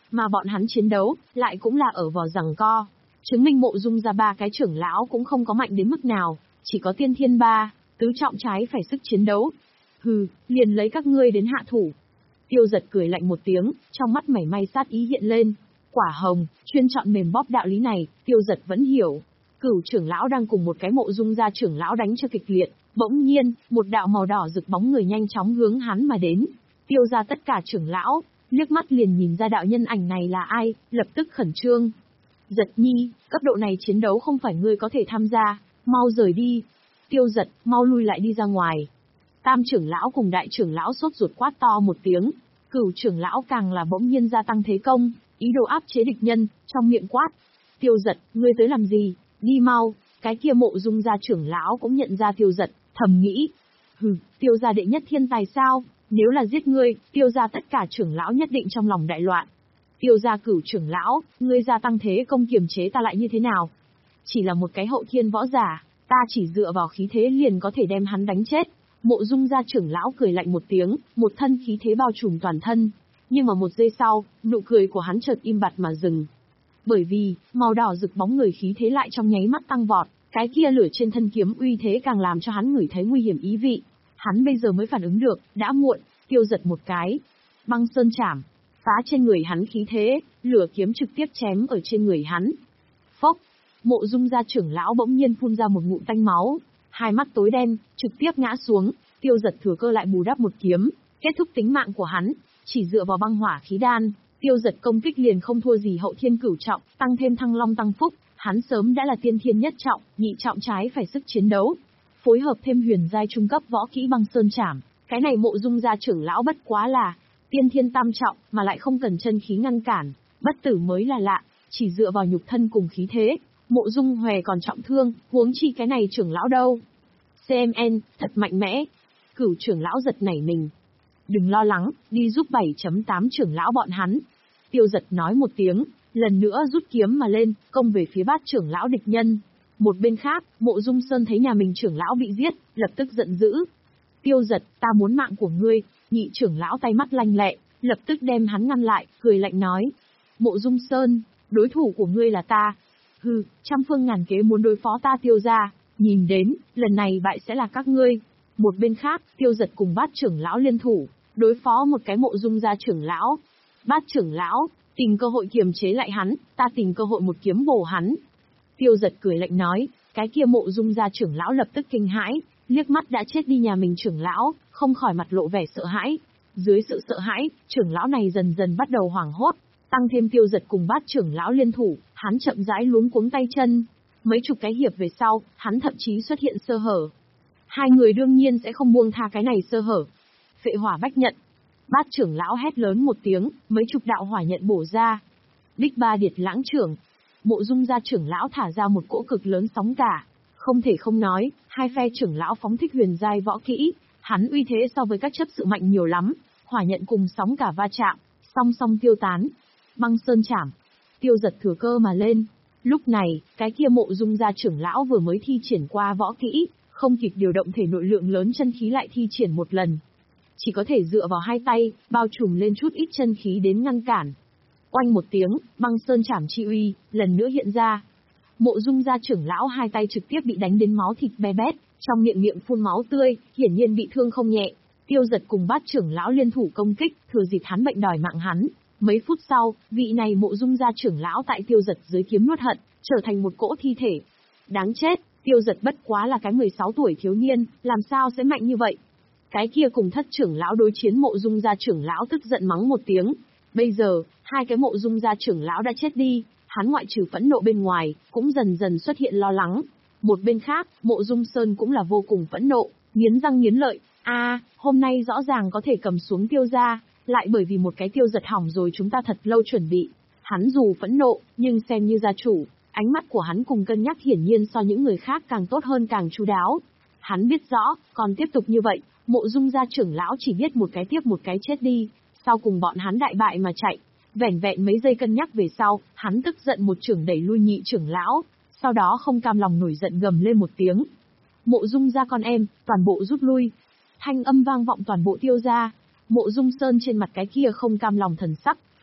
Speaker 2: Mà bọn hắn chiến đấu, lại cũng là ở vò giằng co. Chứng minh Mộ Dung gia ba cái trưởng lão cũng không có mạnh đến mức nào, chỉ có tiên thiên ba, tứ trọng trái phải sức chiến đấu. Hừ, liền lấy các ngươi đến hạ thủ. Tiêu Giật cười lạnh một tiếng, trong mắt mảy may sát ý hiện lên. Quả hồng, chuyên chọn mềm bóp đạo lý này, Tiêu Giật vẫn hiểu. Cửu trưởng lão đang cùng một cái Mộ Dung gia trưởng lão đánh cho kịch liệt, bỗng nhiên, một đạo màu đỏ rực bóng người nhanh chóng hướng hắn mà đến. Tiêu gia tất cả trưởng lão, liếc mắt liền nhìn ra đạo nhân ảnh này là ai, lập tức khẩn trương. Giật nhi, cấp độ này chiến đấu không phải ngươi có thể tham gia, mau rời đi. Tiêu Giật, mau lui lại đi ra ngoài. Tam trưởng lão cùng đại trưởng lão sốt ruột quát to một tiếng, cửu trưởng lão càng là bỗng nhiên gia tăng thế công, ý đồ áp chế địch nhân, trong miệng quát. Tiêu Giật, ngươi tới làm gì, đi mau. Cái kia Mộ Dung gia trưởng lão cũng nhận ra Tiêu Giật, thầm nghĩ. Hừ, Tiêu gia đệ nhất thiên tài sao, nếu là giết ngươi, Tiêu gia tất cả trưởng lão nhất định trong lòng đại loạn. Tiêu gia cửu trưởng lão, ngươi gia tăng thế công kiềm chế ta lại như thế nào? Chỉ là một cái hậu thiên võ giả, ta chỉ dựa vào khí thế liền có thể đem hắn đánh chết. Mộ Dung gia trưởng lão cười lạnh một tiếng, một thân khí thế bao trùm toàn thân. Nhưng mà một giây sau, nụ cười của hắn chợt im bặt mà dừng. Bởi vì, màu đỏ rực bóng người khí thế lại trong nháy mắt tăng vọt, cái kia lửa trên thân kiếm uy thế càng làm cho hắn ngửi thấy nguy hiểm ý vị. Hắn bây giờ mới phản ứng được, đã muộn. Tiêu Giật một cái. Băng sơn chảm, phá trên người hắn khí thế, lửa kiếm trực tiếp chém ở trên người hắn. Phốc, Mộ Dung gia trưởng lão bỗng nhiên phun ra một ngụm tanh máu, hai mắt tối đen, trực tiếp ngã xuống. Tiêu Giật thừa cơ lại bù đắp một kiếm, kết thúc tính mạng của hắn. Chỉ dựa vào băng hỏa khí đan, Tiêu Giật công kích liền không thua gì hậu thiên cửu trọng, tăng thêm thăng long tăng phúc, hắn sớm đã là tiên thiên nhất trọng, nhị trọng trái phải sức chiến đấu. Phối hợp thêm huyền giai trung cấp võ kỹ băng sơn chảm, cái này Mộ Dung gia trưởng lão bất quá là tiên thiên tam trọng, mà lại không cần chân khí ngăn cản, bất tử mới là lạ, chỉ dựa vào nhục thân cùng khí thế, Mộ Dung Hòe còn trọng thương, huống chi cái này trưởng lão đâu. xê em en, thật mạnh mẽ. Cửu trưởng lão giật nảy mình. Đừng lo lắng, đi giúp bảy chấm tám trưởng lão bọn hắn. Tiêu Giật nói một tiếng, lần nữa rút kiếm mà lên, công về phía bát trưởng lão địch nhân. Một bên khác, Mộ Dung Sơn thấy nhà mình trưởng lão bị giết, lập tức giận dữ. Tiêu Giật, ta muốn mạng của ngươi. Nhị trưởng lão tay mắt lanh lẹ, lập tức đem hắn ngăn lại, cười lạnh nói. Mộ Dung Sơn, đối thủ của ngươi là ta. Hừ, trăm phương ngàn kế muốn đối phó ta Tiêu gia, nhìn đến, lần này bại sẽ là các ngươi. Một bên khác, Tiêu Giật cùng bát trưởng lão liên thủ, đối phó một cái Mộ Dung gia trưởng lão. Bát trưởng lão, tìm cơ hội kiềm chế lại hắn, ta tìm cơ hội một kiếm bổ hắn. Tiêu Giật cười lạnh nói, cái kia Mộ Dung gia trưởng lão lập tức kinh hãi, liếc mắt đã chết đi nhà mình trưởng lão, không khỏi mặt lộ vẻ sợ hãi. Dưới sự sợ hãi, trưởng lão này dần dần bắt đầu hoảng hốt, tăng thêm Tiêu Giật cùng bát trưởng lão liên thủ, hắn chậm rãi luống cuống tay chân. Mấy chục cái hiệp về sau, hắn thậm chí xuất hiện sơ hở. Hai người đương nhiên sẽ không buông tha cái này sơ hở. Phệ hỏa bách nhận. Bát trưởng lão hét lớn một tiếng, mấy chục đạo hỏa nhận bổ ra. Bích ba điệt lãng trưởng. Mộ Dung gia trưởng lão thả ra một cỗ cực lớn sóng cả. Không thể không nói, hai phe trưởng lão phóng thích huyền giai võ kỹ, hắn uy thế so với các chấp sự mạnh nhiều lắm. Hỏa nhận cùng sóng cả va chạm, song song tiêu tán. Băng sơn chảm. Tiêu Giật thừa cơ mà lên. Lúc này, cái kia Mộ Dung gia trưởng lão vừa mới thi triển qua võ kỹ, không kịp điều động thể nội lượng lớn chân khí lại thi triển một lần. Chỉ có thể dựa vào hai tay, bao trùm lên chút ít chân khí đến ngăn cản. Oanh một tiếng, băng sơn chảm chi uy, lần nữa hiện ra. Mộ Dung gia trưởng lão hai tay trực tiếp bị đánh đến máu thịt be bét, trong miệng miệng phun máu tươi, hiển nhiên bị thương không nhẹ. Tiêu Giật cùng bát trưởng lão liên thủ công kích, thừa dịp hắn bệnh đòi mạng hắn. Mấy phút sau, vị này Mộ Dung gia trưởng lão tại Tiêu Giật dưới kiếm nuốt hận, trở thành một cỗ thi thể. Đáng chết, Tiêu Giật bất quá là cái mười sáu tuổi thiếu niên, làm sao sẽ mạnh như vậy? Cái kia cùng thất trưởng lão đối chiến Mộ Dung gia trưởng lão tức giận mắng một tiếng. Bây giờ, hai cái Mộ Dung gia trưởng lão đã chết đi, hắn ngoại trừ phẫn nộ bên ngoài, cũng dần dần xuất hiện lo lắng. Một bên khác, Mộ Dung Sơn cũng là vô cùng phẫn nộ, nghiến răng nghiến lợi. A, à, hôm nay rõ ràng có thể cầm xuống Tiêu gia, lại bởi vì một cái Tiêu Giật hỏng rồi chúng ta thật lâu chuẩn bị. Hắn dù phẫn nộ, nhưng xem như gia chủ, ánh mắt của hắn cùng cân nhắc hiển nhiên so những người khác càng tốt hơn càng chu đáo. Hắn biết rõ, còn tiếp tục như vậy, Mộ Dung gia trưởng lão chỉ biết một cái tiếp một cái chết đi, sau cùng bọn hắn đại bại mà chạy. Vẻn vẹn mấy giây cân nhắc về sau, hắn tức giận một chưởng đẩy lui nhị trưởng lão, sau đó không cam lòng nổi giận gầm lên một tiếng. Mộ Dung gia con em, toàn bộ rút lui. Thanh âm vang vọng toàn bộ Tiêu gia. Mộ Dung Sơn trên mặt cái kia không cam lòng thần sắc,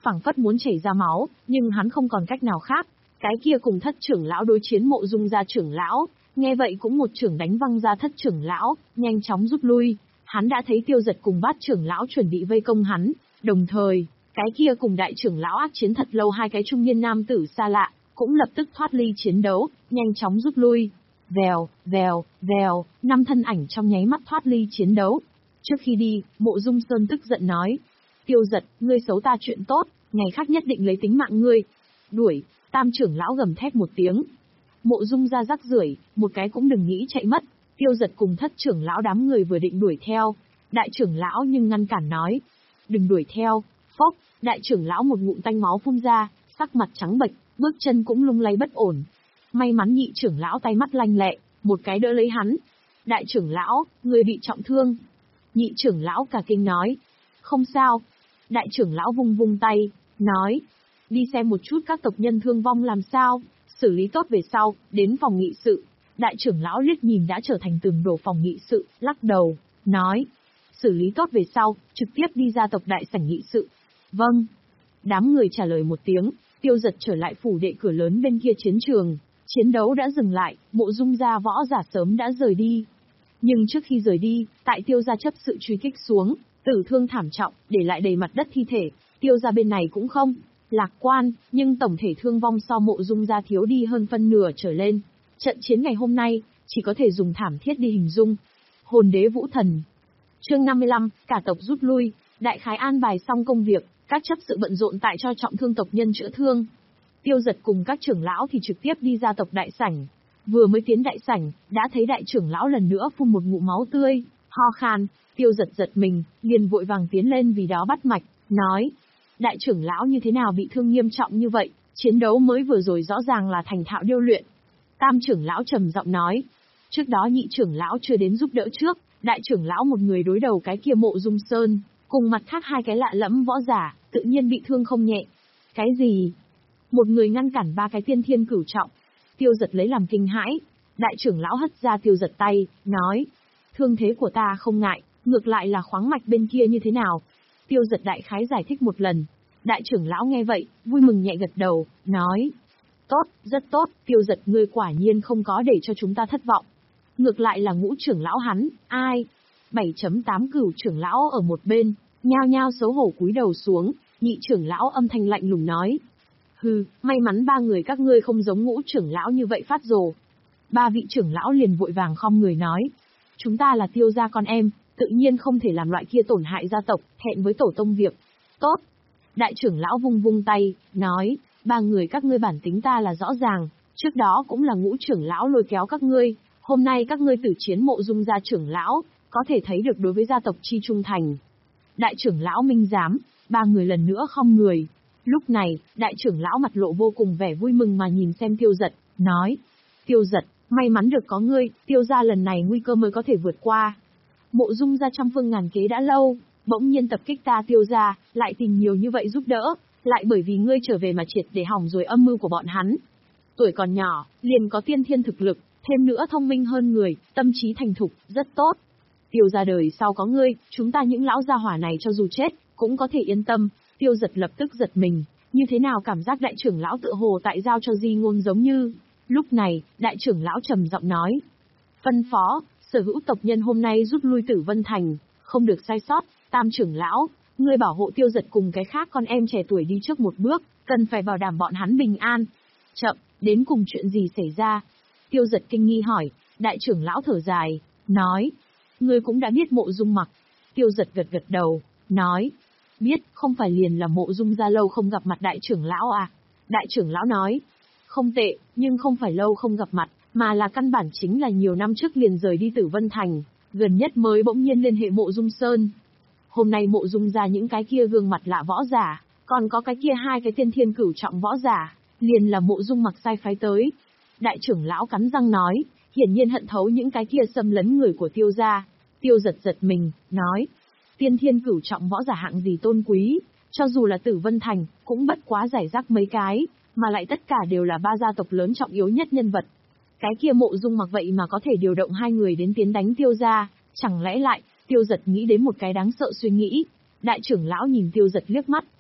Speaker 2: phảng phất muốn chảy ra máu, nhưng hắn không còn cách nào khác. Cái kia cùng thất trưởng lão đối chiến Mộ Dung gia trưởng lão, nghe vậy cũng một trưởng đánh văng ra thất trưởng lão, nhanh chóng rút lui. Hắn đã thấy Tiêu Giật cùng Bát trưởng lão chuẩn bị vây công hắn, đồng thời, cái kia cùng đại trưởng lão ác chiến thật lâu hai cái trung niên nam tử xa lạ, cũng lập tức thoát ly chiến đấu, nhanh chóng rút lui. Vèo, vèo, vèo, năm thân ảnh trong nháy mắt thoát ly chiến đấu. Trước khi đi, Mộ Dung Sơn tức giận nói: Tiêu Giật, ngươi xấu ta chuyện tốt, ngày khác nhất định lấy tính mạng ngươi. Đuổi, tam trưởng lão gầm thét một tiếng. Mộ Dung ra rắc rưởi, một cái cũng đừng nghĩ chạy mất. Tiêu Giật cùng thất trưởng lão đám người vừa định đuổi theo, đại trưởng lão nhưng ngăn cản nói: đừng đuổi theo. Phốc, đại trưởng lão một ngụm tanh máu phun ra, sắc mặt trắng bệch, bước chân cũng lung lay bất ổn. May mắn nhị trưởng lão tay mắt lanh lẹ, một cái đỡ lấy hắn. Đại trưởng lão, người bị trọng thương. Nhị trưởng lão cả kinh nói: không sao. Đại trưởng lão vung vung tay, nói: đi xem một chút các tộc nhân thương vong làm sao, xử lý tốt về sau, đến phòng nghị sự. Đại trưởng lão liếc nhìn đã trở thành tường đổ phòng nghị sự, lắc đầu, nói: xử lý tốt về sau, trực tiếp đi ra tộc đại sảnh nghị sự. Vâng. Đám người trả lời một tiếng, Tiêu Giật trở lại phủ đệ cửa lớn bên kia chiến trường. Chiến đấu đã dừng lại, Mộ Dung gia võ giả sớm đã rời đi. Nhưng trước khi rời đi, tại Tiêu gia chấp sự truy kích xuống, tử thương thảm trọng, để lại đầy mặt đất thi thể. Tiêu gia bên này cũng không lạc quan, nhưng tổng thể thương vong so Mộ Dung gia thiếu đi hơn phân nửa trở lên. Trận chiến ngày hôm nay, chỉ có thể dùng thảm thiết đi hình dung. Hồn đế vũ thần. Chương năm mươi lăm, cả tộc rút lui, đại khái an bài xong công việc, các chấp sự bận rộn tại cho trọng thương tộc nhân chữa thương. Tiêu Giật cùng các trưởng lão thì trực tiếp đi ra tộc đại sảnh. Vừa mới tiến đại sảnh, đã thấy đại trưởng lão lần nữa phun một ngụm máu tươi, ho khan. Tiêu Giật giật mình, liền vội vàng tiến lên vì đó bắt mạch, nói: đại trưởng lão như thế nào bị thương nghiêm trọng như vậy, chiến đấu mới vừa rồi rõ ràng là thành thạo điêu luyện. Tam trưởng lão trầm giọng nói: trước đó nhị trưởng lão chưa đến giúp đỡ trước, đại trưởng lão một người đối đầu cái kia Mộ Dung Sơn, cùng mặt khác hai cái lạ lẫm võ giả, tự nhiên bị thương không nhẹ. Cái gì? Một người ngăn cản ba cái tiên thiên cửu trọng. Tiêu Giật lấy làm kinh hãi. Đại trưởng lão hất ra Tiêu Giật tay, nói: thương thế của ta không ngại, ngược lại là khoáng mạch bên kia như thế nào? Tiêu Giật đại khái giải thích một lần. Đại trưởng lão nghe vậy, vui mừng nhẹ gật đầu, nói: tốt, rất tốt, Tiêu Giật ngươi quả nhiên không có để cho chúng ta thất vọng. Ngược lại là ngũ trưởng lão hắn, ai? bảy chấm tám cửu trưởng lão ở một bên, nhao nhao xấu hổ cúi đầu xuống. Nhị trưởng lão âm thanh lạnh lùng nói: hừ, may mắn ba người các ngươi không giống ngũ trưởng lão như vậy phát rồ. Ba vị trưởng lão liền vội vàng khom người nói: chúng ta là Tiêu gia con em, tự nhiên không thể làm loại kia tổn hại gia tộc, hẹn với tổ tông việc. Tốt. Đại trưởng lão vung vung tay, nói: ba người các ngươi bản tính ta là rõ ràng, trước đó cũng là ngũ trưởng lão lôi kéo các ngươi, hôm nay các ngươi tử chiến Mộ Dung gia trưởng lão, có thể thấy được đối với gia tộc chi trung thành. Đại trưởng lão minh giám, ba người lần nữa khom người. Lúc này, đại trưởng lão mặt lộ vô cùng vẻ vui mừng mà nhìn xem Tiêu Giật, nói: Tiêu Giật, may mắn được có ngươi, Tiêu gia lần này nguy cơ mới có thể vượt qua. Mộ Dung gia trăm phương ngàn kế đã lâu, bỗng nhiên tập kích ta Tiêu gia, lại tìm nhiều như vậy giúp đỡ, lại bởi vì ngươi trở về mà triệt để hỏng rồi âm mưu của bọn hắn. Tuổi còn nhỏ, liền có tiên thiên thực lực, thêm nữa thông minh hơn người, tâm trí thành thục, rất tốt. Tiêu gia đời sau có ngươi, chúng ta những lão gia hỏa này cho dù chết, cũng có thể yên tâm. Tiêu Giật lập tức giật mình, như thế nào cảm giác đại trưởng lão tự hồ tại giao cho di ngôn giống như. Lúc này, đại trưởng lão trầm giọng nói: phân phó, sở hữu tộc nhân hôm nay rút lui Tử Vân Thành, không được sai sót. Tam trưởng lão, ngươi bảo hộ Tiêu Giật cùng cái khác con em trẻ tuổi đi trước một bước, cần phải bảo đảm bọn hắn bình an. Chậm, đến cùng chuyện gì xảy ra? Tiêu Giật kinh nghi hỏi. Đại trưởng lão thở dài, nói: ngươi cũng đã biết Mộ Dung Mặc. Tiêu Giật gật gật đầu, nói: biết, không phải liền là Mộ Dung gia lâu không gặp mặt đại trưởng lão à? Đại trưởng lão nói: không tệ, nhưng không phải lâu không gặp mặt, mà là căn bản chính là nhiều năm trước liền rời đi Tử Vân Thành, gần nhất mới bỗng nhiên liên hệ Mộ Dung Sơn. Hôm nay Mộ Dung gia những cái kia gương mặt lạ võ giả, còn có cái kia hai cái tiên thiên cửu trọng võ giả, liền là Mộ Dung Mặc sai phái tới. Đại trưởng lão cắn răng nói, hiển nhiên hận thấu những cái kia xâm lấn người của Tiêu gia. Tiêu Giật giật mình, nói: tiên thiên cửu trọng võ giả hạng gì tôn quý, cho dù là Tử Vân Thành, cũng bất quá giải rác mấy cái, mà lại tất cả đều là ba gia tộc lớn trọng yếu nhất nhân vật. Cái kia Mộ Dung Mặc vậy mà có thể điều động hai người đến tiến đánh Tiêu gia, chẳng lẽ lại. Tiêu Giật nghĩ đến một cái đáng sợ suy nghĩ. Đại trưởng lão nhìn Tiêu Giật liếc mắt,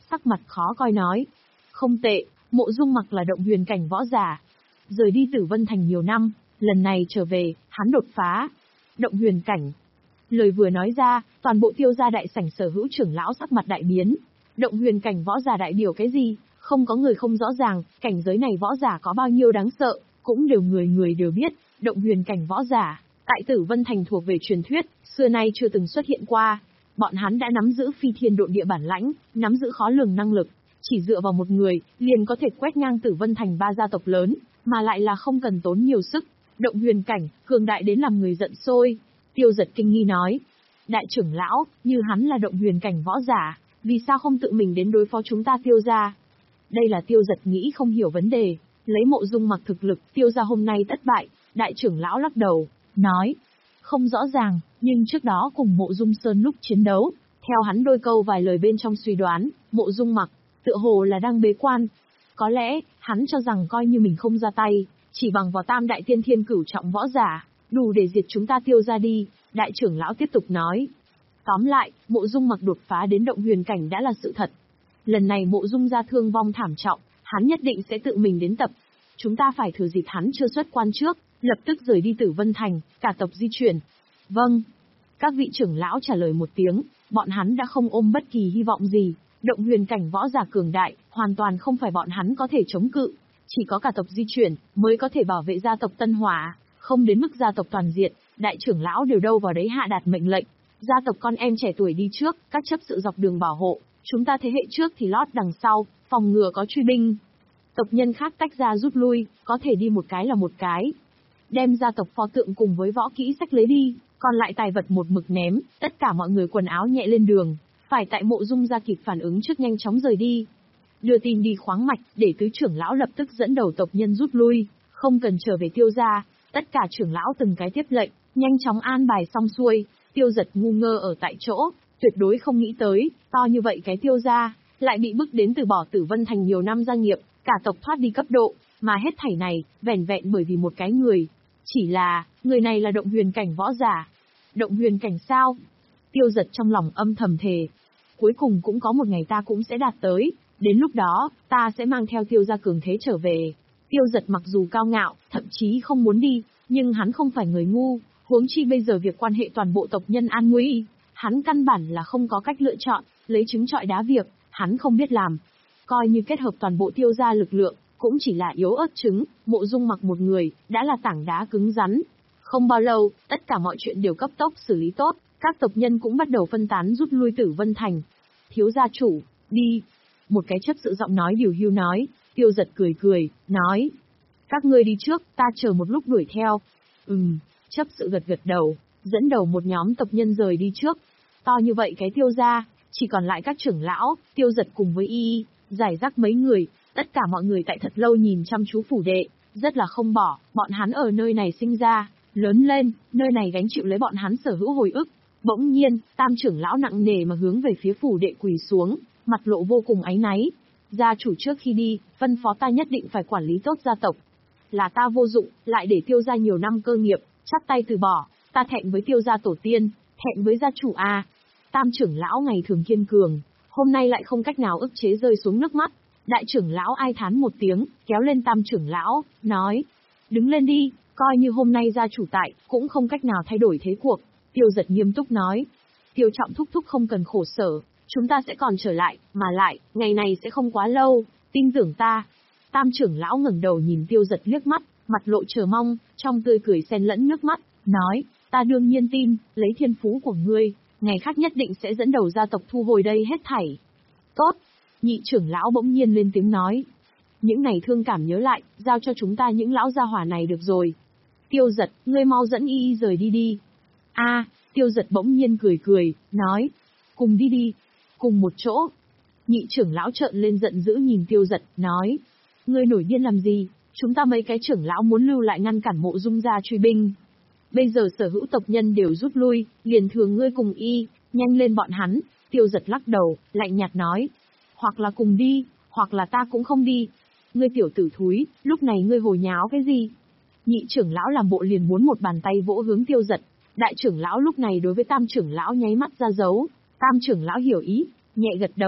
Speaker 2: sắc mặt khó coi nói. Không tệ, Mộ Dung Mặc là động huyền cảnh võ giả. Rời đi Tử Vân Thành nhiều năm, lần này trở về, hắn đột phá. Động huyền cảnh. Lời vừa nói ra, toàn bộ Tiêu gia đại sảnh sở hữu trưởng lão sắc mặt đại biến. Động huyền cảnh võ giả đại biểu cái gì? Không có người không rõ ràng, cảnh giới này võ giả có bao nhiêu đáng sợ, cũng đều người người đều biết, động huyền cảnh võ giả, tại Tử Vân Thành thuộc về truyền thuyết, xưa nay chưa từng xuất hiện qua. Bọn hắn đã nắm giữ phi thiên độn địa bản lãnh, nắm giữ khó lường năng lực, chỉ dựa vào một người, liền có thể quét ngang Tử Vân Thành ba gia tộc lớn, mà lại là không cần tốn nhiều sức. Động huyền cảnh, cường đại đến làm người giận sôi. Tiêu Giật kinh nghi nói, đại trưởng lão, như hắn là động huyền cảnh võ giả, vì sao không tự mình đến đối phó chúng ta Tiêu gia? Đây là Tiêu Giật nghĩ không hiểu vấn đề, lấy Mộ Dung Mặc thực lực, Tiêu gia hôm nay thất bại, đại trưởng lão lắc đầu, nói, không rõ ràng, nhưng trước đó cùng Mộ Dung Sơn lúc chiến đấu, theo hắn đôi câu vài lời bên trong suy đoán, Mộ Dung Mặc, tựa hồ là đang bế quan. Có lẽ, hắn cho rằng coi như mình không ra tay, chỉ bằng vào tam đại tiên thiên cửu trọng võ giả, đủ để diệt chúng ta Tiêu gia đi, đại trưởng lão tiếp tục nói. Tóm lại, Mộ Dung Mặc đột phá đến động huyền cảnh đã là sự thật. Lần này Mộ Dung gia thương vong thảm trọng, hắn nhất định sẽ tự mình đến tập. Chúng ta phải thừa dịp hắn chưa xuất quan trước, lập tức rời đi Tử Vân Thành, cả tộc di chuyển. Vâng. Các vị trưởng lão trả lời một tiếng, bọn hắn đã không ôm bất kỳ hy vọng gì. Động huyền cảnh võ giả cường đại, hoàn toàn không phải bọn hắn có thể chống cự. Chỉ có cả tộc di chuyển, mới có thể bảo vệ gia tộc Tân Hỏa, không đến mức gia tộc toàn diện, đại trưởng lão đều đâu vào đấy hạ đạt mệnh lệnh. Gia tộc con em trẻ tuổi đi trước, các chấp sự dọc đường bảo hộ, chúng ta thế hệ trước thì lót đằng sau, phòng ngừa có truy binh. Tộc nhân khác tách ra rút lui, có thể đi một cái là một cái. Đem gia tộc pho tượng cùng với võ kỹ sách lấy đi, còn lại tài vật một mực ném, tất cả mọi người quần áo nhẹ lên đường, phải tại Mộ Dung gia kịp phản ứng trước nhanh chóng rời đi. Đưa tin đi khoáng mạch, để tứ trưởng lão lập tức dẫn đầu tộc nhân rút lui, không cần trở về Tiêu gia. Tất cả trưởng lão từng cái tiếp lệnh, nhanh chóng an bài xong xuôi. Tiêu Giật ngu ngơ ở tại chỗ, tuyệt đối không nghĩ tới, to như vậy cái Tiêu gia, lại bị bức đến từ bỏ Tử Vân Thành nhiều năm gia nghiệp, cả tộc thoát đi cấp độ, mà hết thảy này, vẻn vẹn bởi vì một cái người. Chỉ là, người này là động huyền cảnh võ giả. Động huyền cảnh sao? Tiêu Giật trong lòng âm thầm thề. Cuối cùng cũng có một ngày ta cũng sẽ đạt tới, đến lúc đó, ta sẽ mang theo Tiêu gia cường thế trở về. Tiêu Giật mặc dù cao ngạo, thậm chí không muốn đi, nhưng hắn không phải người ngu, huống chi bây giờ việc quan hệ toàn bộ tộc nhân an nguy, hắn căn bản là không có cách lựa chọn, lấy trứng trọi đá việc, hắn không biết làm. Coi như kết hợp toàn bộ Tiêu gia lực lượng, cũng chỉ là yếu ớt trứng, Mộ Dung Mặc một người, đã là tảng đá cứng rắn. Không bao lâu, tất cả mọi chuyện đều cấp tốc xử lý tốt, các tộc nhân cũng bắt đầu phân tán rút lui Tử Vân Thành. Thiếu gia chủ, đi. Một cái chấp sự giọng nói điều hưu nói. Tiêu Giật cười cười, nói. Các ngươi đi trước, ta chờ một lúc đuổi theo. Ừm, chấp sự gật gật đầu, dẫn đầu một nhóm tộc nhân rời đi trước. To như vậy cái Tiêu gia, chỉ còn lại các trưởng lão, Tiêu Giật cùng với y y, giải rác mấy người, tất cả mọi người tại thật lâu nhìn chăm chú phủ đệ, rất là không bỏ, bọn hắn ở nơi này sinh ra, lớn lên, nơi này gánh chịu lấy bọn hắn sở hữu hồi ức. Bỗng nhiên, tam trưởng lão nặng nề mà hướng về phía phủ đệ quỳ xuống, mặt lộ vô cùng áy náy. Gia chủ trước khi đi, phân phó ta nhất định phải quản lý tốt gia tộc. Là ta vô dụng, lại để Tiêu gia nhiều năm cơ nghiệp, chắp tay từ bỏ, ta thẹn với Tiêu gia tổ tiên, thẹn với gia chủ a. Tam trưởng lão ngày thường kiên cường, hôm nay lại không cách nào ức chế rơi xuống nước mắt. Đại trưởng lão ai thán một tiếng, kéo lên tam trưởng lão, nói, đứng lên đi, coi như hôm nay gia chủ tại, cũng không cách nào thay đổi thế cuộc. Tiêu Giật nghiêm túc nói, Tiêu trọng thúc thúc không cần khổ sở, chúng ta sẽ còn trở lại, mà lại, ngày này sẽ không quá lâu, tin tưởng ta. Tam trưởng lão ngẩng đầu nhìn Tiêu Giật liếc mắt, mặt lộ chờ mong, trong tươi cười xen lẫn nước mắt, nói, ta đương nhiên tin, lấy thiên phú của ngươi, ngày khác nhất định sẽ dẫn đầu gia tộc thu hồi đây hết thảy. Tốt. Nhị trưởng lão bỗng nhiên lên tiếng nói. Những này thương cảm nhớ lại, giao cho chúng ta những lão gia hỏa này được rồi. Tiêu Giật, ngươi mau dẫn y y rời đi đi. A, à, Tiêu Giật bỗng nhiên cười cười, nói. Cùng đi đi. Cùng một chỗ. Nhị trưởng lão trợn lên giận dữ nhìn Tiêu Giật, nói. Ngươi nổi điên làm gì, chúng ta mấy cái trưởng lão muốn lưu lại ngăn cản Mộ Dung gia truy binh. Bây giờ sở hữu tộc nhân đều rút lui, liền thường ngươi cùng y, nhanh lên bọn hắn. Tiêu Giật lắc đầu, lạnh nhạt nói. Hoặc là cùng đi, hoặc là ta cũng không đi. Ngươi tiểu tử thúi, lúc này ngươi hồ nháo cái gì? Nhị trưởng lão làm bộ liền muốn một bàn tay vỗ hướng Tiêu Giật. Đại trưởng lão lúc này đối với tam trưởng lão nháy mắt ra dấu. Tam trưởng lão hiểu ý, nhẹ gật đầu,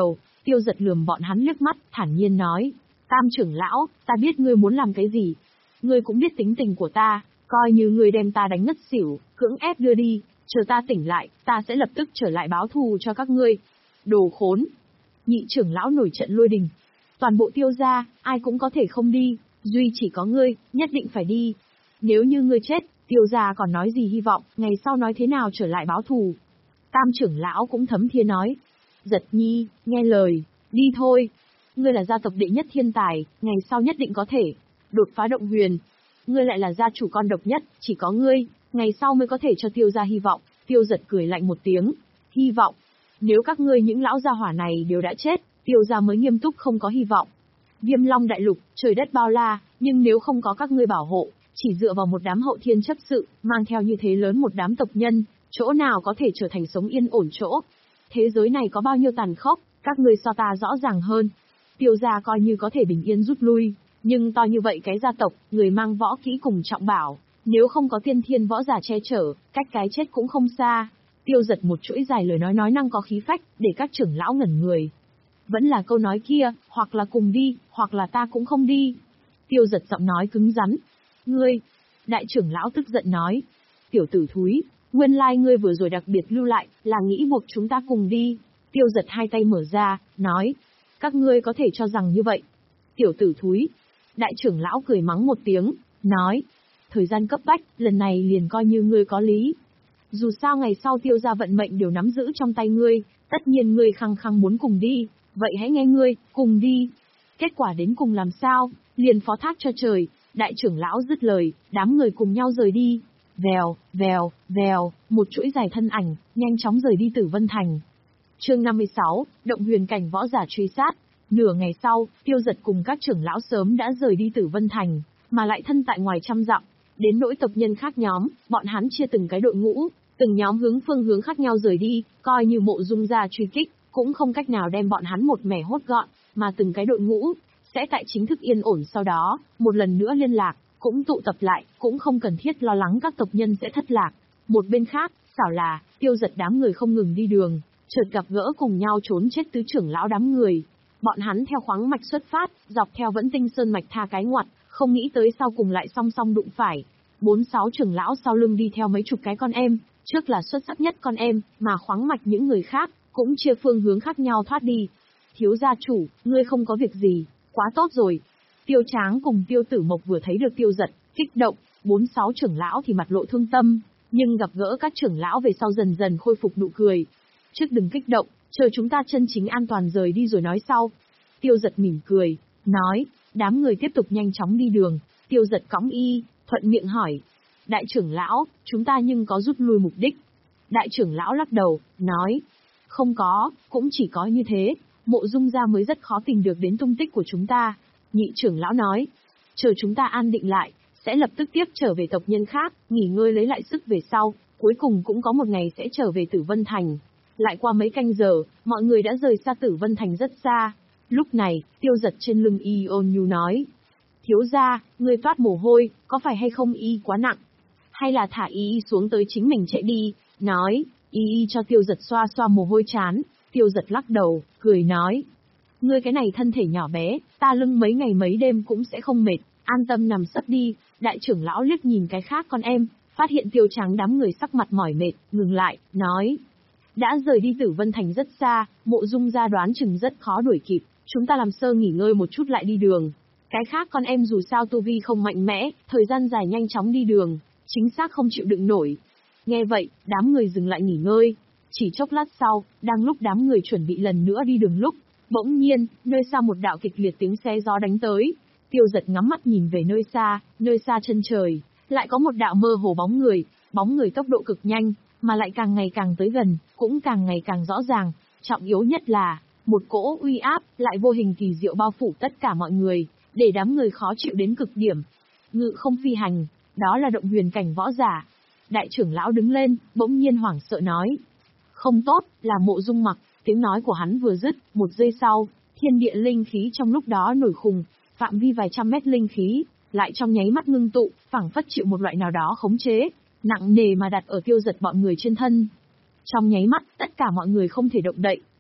Speaker 2: Tiêu Giật lườm bọn hắn liếc mắt, thản nhiên nói, Tam trưởng lão, ta biết ngươi muốn làm cái gì. Ngươi cũng biết tính tình của ta, coi như ngươi đem ta đánh ngất xỉu, cưỡng ép đưa đi, chờ ta tỉnh lại, ta sẽ lập tức trở lại báo thù cho các ngươi. Đồ khốn! Nhị trưởng lão nổi trận lôi đình. Toàn bộ Tiêu gia, ai cũng có thể không đi, duy chỉ có ngươi, nhất định phải đi. Nếu như ngươi chết, Tiêu gia còn nói gì hy vọng, ngày sau nói thế nào trở lại báo thù. Tam trưởng lão cũng thấm thía nói. Giật Nhi, nghe lời, đi thôi. Ngươi là gia tộc đệ nhất thiên tài, ngày sau nhất định có thể đột phá động huyền. Ngươi lại là gia chủ con độc nhất, chỉ có ngươi, ngày sau mới có thể cho Tiêu gia hy vọng. Tiêu Giật cười lạnh một tiếng. Hy vọng? Nếu các ngươi những lão gia hỏa này đều đã chết, Tiêu gia mới nghiêm túc không có hy vọng. Viêm Long đại lục, trời đất bao la, nhưng nếu không có các ngươi bảo hộ, chỉ dựa vào một đám hậu thiên chấp sự, mang theo như thế lớn một đám tộc nhân, chỗ nào có thể trở thành sống yên ổn chỗ. Thế giới này có bao nhiêu tàn khốc, các ngươi so ta rõ ràng hơn. Tiêu gia coi như có thể bình yên rút lui, nhưng to như vậy cái gia tộc, người mang võ kỹ cùng trọng bảo, nếu không có tiên thiên võ giả che chở, cách cái chết cũng không xa. Tiêu Giật một chuỗi dài lời nói nói năng có khí phách, để các trưởng lão ngẩn người. Vẫn là câu nói kia, hoặc là cùng đi, hoặc là ta cũng không đi. Tiêu Giật giọng nói cứng rắn. Ngươi! Đại trưởng lão tức giận nói. Tiểu tử thúi, nguyên lai ngươi vừa rồi đặc biệt lưu lại, là nghĩ buộc chúng ta cùng đi. Tiêu Giật hai tay mở ra, nói. Các ngươi có thể cho rằng như vậy. Tiểu tử thúi! Đại trưởng lão cười mắng một tiếng, nói. Thời gian cấp bách, lần này liền coi như ngươi có lý. Dù sao ngày sau Tiêu gia vận mệnh đều nắm giữ trong tay ngươi, tất nhiên ngươi khăng khăng muốn cùng đi, vậy hãy nghe ngươi, cùng đi. Kết quả đến cùng làm sao, liền phó thác cho trời. Đại trưởng lão dứt lời, đám người cùng nhau rời đi. Vèo, vèo, vèo, một chuỗi dài thân ảnh, nhanh chóng rời đi Tử Vân Thành. Chương năm mươi sáu, Động huyền cảnh võ giả truy sát. Nửa ngày sau, Tiêu Giật cùng các trưởng lão sớm đã rời đi Tử Vân Thành, mà lại thân tại ngoài trăm dặm. Đến nỗi tộc nhân khác nhóm, bọn hắn chia từng cái đội ngũ, từng nhóm hướng phương hướng khác nhau rời đi, coi như Mộ Dung gia truy kích, cũng không cách nào đem bọn hắn một mẻ hốt gọn, mà từng cái đội ngũ sẽ tại chính thức yên ổn sau đó, một lần nữa liên lạc, cũng tụ tập lại, cũng không cần thiết lo lắng các tộc nhân sẽ thất lạc. Một bên khác, xảo là, Tiêu Giật đám người không ngừng đi đường, chợt gặp gỡ cùng nhau trốn chết tứ trưởng lão đám người. Bọn hắn theo khoáng mạch xuất phát, dọc theo Vẫn Tinh Sơn mạch tha cái ngoặt, không nghĩ tới sau cùng lại song song đụng phải. Bốn sáu trưởng lão sau lưng đi theo mấy chục cái con em, trước là xuất sắc nhất con em, mà khoáng mạch những người khác, cũng chia phương hướng khác nhau thoát đi. Thiếu gia chủ, ngươi không có việc gì, quá tốt rồi. Tiêu Tráng cùng Tiêu Tử Mộc vừa thấy được Tiêu Giật, kích động, bốn sáu trưởng lão thì mặt lộ thương tâm, nhưng gặp gỡ các trưởng lão về sau dần dần khôi phục nụ cười. Trước đừng kích động, chờ chúng ta chân chính an toàn rời đi rồi nói sau. Tiêu Giật mỉm cười, nói, đám người tiếp tục nhanh chóng đi đường. Tiêu Giật cõng y, thuận miệng hỏi, đại trưởng lão, chúng ta nhưng có rút lui mục đích. Đại trưởng lão lắc đầu, nói, không có, cũng chỉ có như thế, Mộ Dung gia mới rất khó tìm được đến tung tích của chúng ta. Nhị trưởng lão nói, chờ chúng ta an định lại, sẽ lập tức tiếp trở về tộc nhân khác, nghỉ ngơi lấy lại sức về sau, cuối cùng cũng có một ngày sẽ trở về Tử Vân Thành. Lại qua mấy canh giờ, mọi người đã rời xa Tử Vân Thành rất xa. Lúc này, Tiêu Giật trên lưng y ôn nhu nói, thiếu gia, ngươi toát mồ hôi, có phải hay không y quá nặng? Hay là thả y xuống tới chính mình chạy đi? Nói, y y cho Tiêu Giật xoa xoa mồ hôi chán. Tiêu Giật lắc đầu, cười nói, ngươi cái này thân thể nhỏ bé, ta lưng mấy ngày mấy đêm cũng sẽ không mệt, an tâm nằm sấp đi. Đại trưởng lão liếc nhìn cái khác con em, phát hiện Tiêu Tráng đám người sắc mặt mỏi mệt, ngừng lại, nói, đã rời đi Tử Vân Thành rất xa, Mộ Dung gia đoán chừng rất khó đuổi kịp, chúng ta làm sơ nghỉ ngơi một chút lại đi đường. Cái khác con em dù sao tu vi không mạnh mẽ, thời gian dài nhanh chóng đi đường, chính xác không chịu đựng nổi. Nghe vậy, đám người dừng lại nghỉ ngơi. Chỉ chốc lát sau, đang lúc đám người chuẩn bị lần nữa đi đường lúc, bỗng nhiên, nơi xa một đạo kịch liệt tiếng xe gió đánh tới. Tiêu Giật ngắm mắt nhìn về nơi xa, nơi xa chân trời, lại có một đạo mơ hồ bóng người, bóng người tốc độ cực nhanh, mà lại càng ngày càng tới gần, cũng càng ngày càng rõ ràng. Trọng yếu nhất là, một cỗ uy áp lại vô hình kỳ diệu bao phủ tất cả mọi người, để đám người khó chịu đến cực điểm. Ngự không phi hành, đó là động huyền cảnh võ giả. Đại trưởng lão đứng lên, bỗng nhiên hoảng sợ nói, không tốt, là Mộ Dung Mặc. Tiếng nói của hắn vừa dứt, một giây sau, thiên địa linh khí trong lúc đó nổi khùng, phạm vi vài trăm mét linh khí, lại trong nháy mắt ngưng tụ, phảng phất chịu một loại nào đó khống chế, nặng nề mà đặt ở Tiêu Giật bọn người trên thân. Trong nháy mắt, tất cả mọi người không thể động đậy,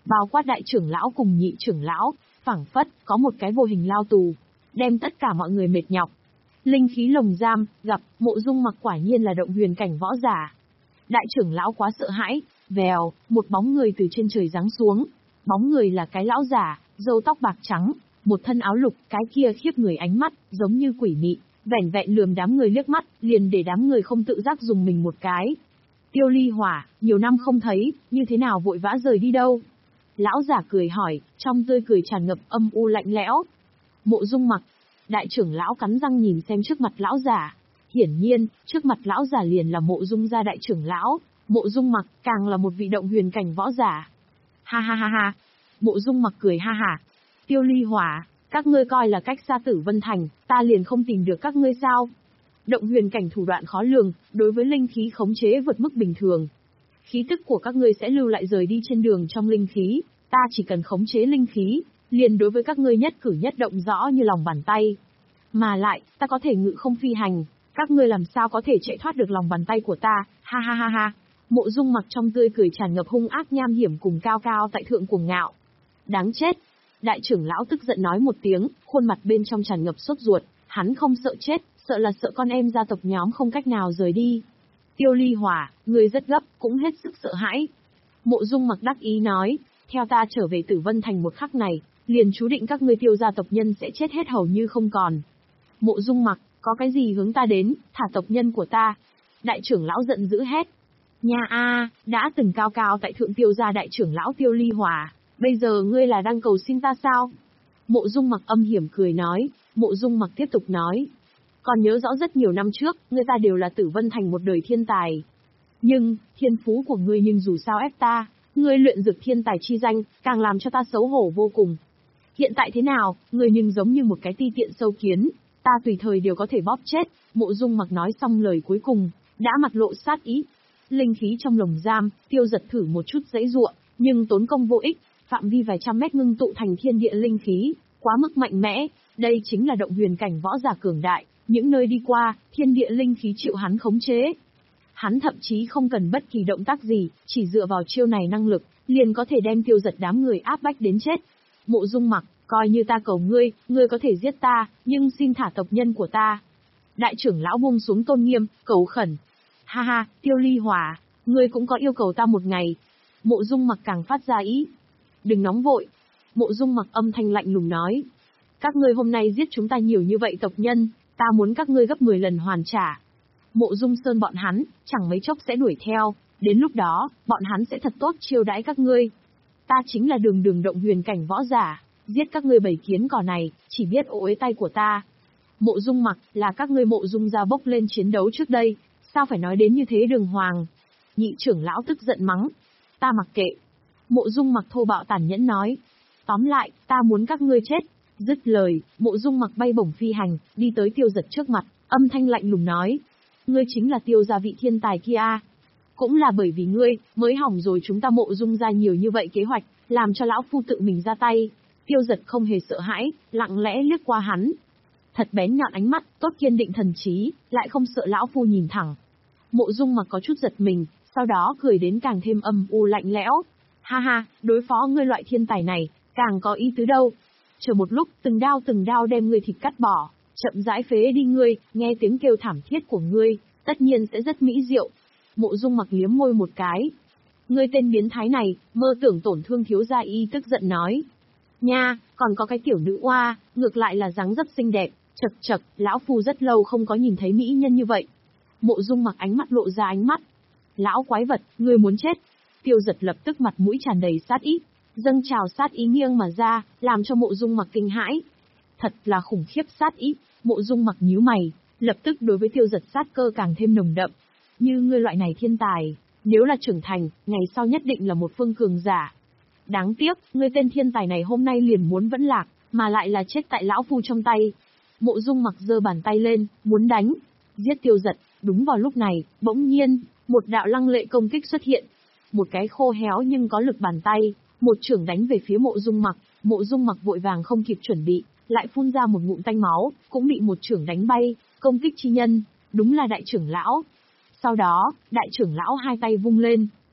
Speaker 2: bao quát đại trưởng lão cùng nhị trưởng lão, phảng phất có một cái vô hình lao tù, đem tất cả mọi người mệt nhọc. Linh khí lồng giam, gặp, Mộ Dung Mặc quả nhiên là động huyền cảnh võ giả. Đại trưởng lão quá sợ hãi, vèo, một bóng người từ trên trời giáng xuống. Bóng người là cái lão giả, râu tóc bạc trắng, một thân áo lục, cái kia khiếp người ánh mắt, giống như quỷ mị, vẻn vẹn lườm đám người liếc mắt, liền để đám người không tự giác dùng mình một cái. Tiêu Ly Hỏa, nhiều năm không thấy, như thế nào vội vã rời đi đâu? Lão giả cười hỏi, trong tươi cười tràn ngập âm u lạnh lẽo. Mộ Dung Mặc, đại trưởng lão cắn răng nhìn xem trước mặt lão giả. Hiển nhiên, trước mặt lão giả liền là Mộ Dung gia đại trưởng lão, Mộ Dung Mặc càng là một vị động huyền cảnh võ giả. Ha ha ha ha, Mộ Dung Mặc cười ha ha. Tiêu Ly Hỏa, các ngươi coi là cách xa Tử Vân Thành, ta liền không tìm được các ngươi sao? Động huyền cảnh thủ đoạn khó lường, đối với linh khí khống chế vượt mức bình thường. Khí tức của các ngươi sẽ lưu lại rời đi trên đường trong linh khí, ta chỉ cần khống chế linh khí, liền đối với các ngươi nhất cử nhất động rõ như lòng bàn tay. Mà lại, ta có thể ngự không phi hành, các ngươi làm sao có thể chạy thoát được lòng bàn tay của ta, ha ha ha ha. Mộ Dung Mặc trong tươi cười tràn ngập hung ác nham hiểm cùng cao cao tại thượng cuồng ngạo. Đáng chết! Đại trưởng lão tức giận nói một tiếng, khuôn mặt bên trong tràn ngập sốt ruột, hắn không sợ chết, sợ là sợ con em gia tộc nhóm không cách nào rời đi. Tiêu Ly Hỏa, người rất gấp, cũng hết sức sợ hãi. Mộ Dung Mặc đắc ý nói, theo ta trở về Tử Vân Thành một khắc này, liền chú định các ngươi Tiêu gia tộc nhân sẽ chết hết hầu như không còn. Mộ Dung Mặc, có cái gì hướng ta đến, thả tộc nhân của ta. Đại trưởng lão giận dữ hét. Nha a, đã từng cao cao tại thượng Tiêu gia đại trưởng lão Tiêu Ly Hỏa, bây giờ ngươi là đang cầu xin ta sao? Mộ Dung Mặc âm hiểm cười nói, Mộ Dung Mặc tiếp tục nói. Còn nhớ rõ rất nhiều năm trước, người ta đều là Tử Vân Thành một đời thiên tài. Nhưng, thiên phú của ngươi nhưng dù sao ép ta, ngươi luyện dược thiên tài chi danh, càng làm cho ta xấu hổ vô cùng. Hiện tại thế nào, ngươi nhưng giống như một cái ti tiện sâu kiến, ta tùy thời đều có thể bóp chết. Mộ Dung Mặc nói xong lời cuối cùng, đã mặt lộ sát ý. Linh khí trong lồng giam, Tiêu Giật thử một chút giãy giụa, nhưng tốn công vô ích, phạm vi vài trăm mét ngưng tụ thành thiên địa linh khí, quá mức mạnh mẽ, đây chính là động huyền cảnh võ giả cường đại, những nơi đi qua, thiên địa linh khí chịu hắn khống chế. Hắn thậm chí không cần bất kỳ động tác gì, chỉ dựa vào chiêu này năng lực, liền có thể đem Tiêu Giật đám người áp bách đến chết. Mộ Dung Mặc, coi như ta cầu ngươi, ngươi có thể giết ta, nhưng xin thả tộc nhân của ta. Đại trưởng lão buông xuống tôn nghiêm, cầu khẩn. Ha ha, Tiêu Ly Hỏa, ngươi cũng có yêu cầu ta một ngày. Mộ Dung Mặc càng phát ra ý. Đừng nóng vội. Mộ Dung Mặc âm thanh lạnh lùng nói. Các ngươi hôm nay giết chúng ta nhiều như vậy tộc nhân, ta muốn các ngươi gấp mười lần hoàn trả. Mộ Dung Sơn bọn hắn, chẳng mấy chốc sẽ đuổi theo, đến lúc đó, bọn hắn sẽ thật tốt chiêu đãi các ngươi. Ta chính là đường đường động huyền cảnh võ giả, giết các ngươi bầy kiến cỏ này, chỉ biết ố uế tay của ta. Mộ Dung Mặc, là các ngươi Mộ Dung gia bốc lên chiến đấu trước đây, sao phải nói đến như thế Đường Hoàng? Nhị trưởng lão tức giận mắng. Ta mặc kệ. Mộ Dung Mặc thô bạo tàn nhẫn nói. Tóm lại, ta muốn các ngươi chết. Dứt lời, Mộ Dung Mặc bay bổng phi hành, đi tới Tiêu Giật trước mặt, âm thanh lạnh lùng nói. Ngươi chính là Tiêu gia vị thiên tài kia. Cũng là bởi vì ngươi, mới hỏng rồi chúng ta Mộ Dung ra nhiều như vậy kế hoạch, làm cho lão phu tự mình ra tay. Tiêu Giật không hề sợ hãi, lặng lẽ liếc qua hắn. Thật bén nhọn ánh mắt, tốt kiên định thần trí, lại không sợ lão phu nhìn thẳng. Mộ Dung Mặc có chút giật mình, sau đó cười đến càng thêm âm u lạnh lẽo. Ha ha, đối phó ngươi loại thiên tài này, càng có ý tứ đâu. Chờ một lúc, từng đao từng đao đem ngươi thịt cắt bỏ, chậm rãi phế đi ngươi, nghe tiếng kêu thảm thiết của ngươi, tất nhiên sẽ rất mỹ diệu. Mộ Dung Mặc liếm môi một cái. Ngươi tên biến thái này, mơ tưởng tổn thương thiếu gia y, tức giận nói. Nha, còn có cái tiểu nữ oa, ngược lại là dáng dấp xinh đẹp, chật chật, lão phu rất lâu không có nhìn thấy mỹ nhân như vậy. Mộ Dung Mặc ánh mắt lộ ra ánh mắt. Lão quái vật, ngươi muốn chết. Tiêu Giật lập tức mặt mũi tràn đầy sát ý, dâng trào sát ý nghiêng mà ra, làm cho Mộ Dung Mặc kinh hãi. Thật là khủng khiếp sát ý. Mộ Dung Mặc nhíu mày, lập tức đối với Tiêu Giật sát cơ càng thêm nồng đậm. Như ngươi loại này thiên tài, nếu là trưởng thành, ngày sau nhất định là một phương cường giả. Đáng tiếc, ngươi tên thiên tài này hôm nay liền muốn vẫn lạc, mà lại là chết tại lão phu trong tay. Mộ Dung Mặc giơ bàn tay lên, muốn đánh, giết Tiêu Giật. Đúng vào lúc này, bỗng nhiên, một đạo lăng lệ công kích xuất hiện. Một cái khô héo nhưng có lực bàn tay, một chưởng đánh về phía Mộ Dung Mặc. Mộ Dung Mặc vội vàng không kịp chuẩn bị, lại phun ra một ngụm tanh máu, cũng bị một chưởng đánh bay. Công kích chi nhân, đúng là đại trưởng lão. Sau đó, đại trưởng lão hai tay vung lên,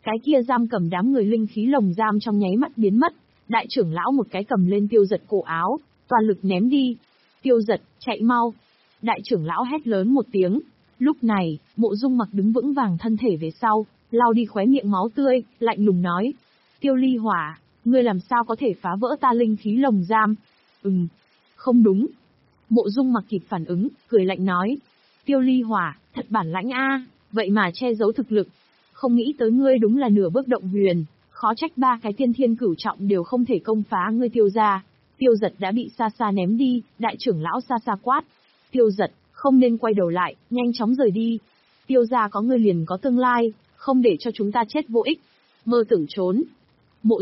Speaker 2: Cái kia giam cầm đám người linh khí lồng giam trong nháy mắt biến mất, đại trưởng lão một cái cầm lên Tiêu Giật cổ áo, toàn lực ném đi. Tiêu Giật, chạy mau. Đại trưởng lão hét lớn một tiếng. Lúc này, Mộ Dung Mặc đứng vững vàng thân thể về sau, lau đi khóe miệng máu tươi, lạnh lùng nói. Tiêu Ly Hỏa, ngươi làm sao có thể phá vỡ ta linh khí lồng giam? Ừm, không đúng. Mộ Dung Mặc kịp phản ứng, cười lạnh nói. Tiêu Ly Hỏa, thật bản lãnh a, vậy mà che giấu thực lực. Không nghĩ tới ngươi đúng là nửa bước động huyền, khó trách ba cái tiên thiên cửu trọng đều không thể công phá ngươi Tiêu gia. Tiêu Giật đã bị xa xa ném đi, đại trưởng lão xa xa quát. Tiêu Giật, không nên quay đầu lại, nhanh chóng rời đi. Tiêu gia có ngươi liền có tương lai, không để cho chúng ta chết vô ích. Mơ tưởng trốn,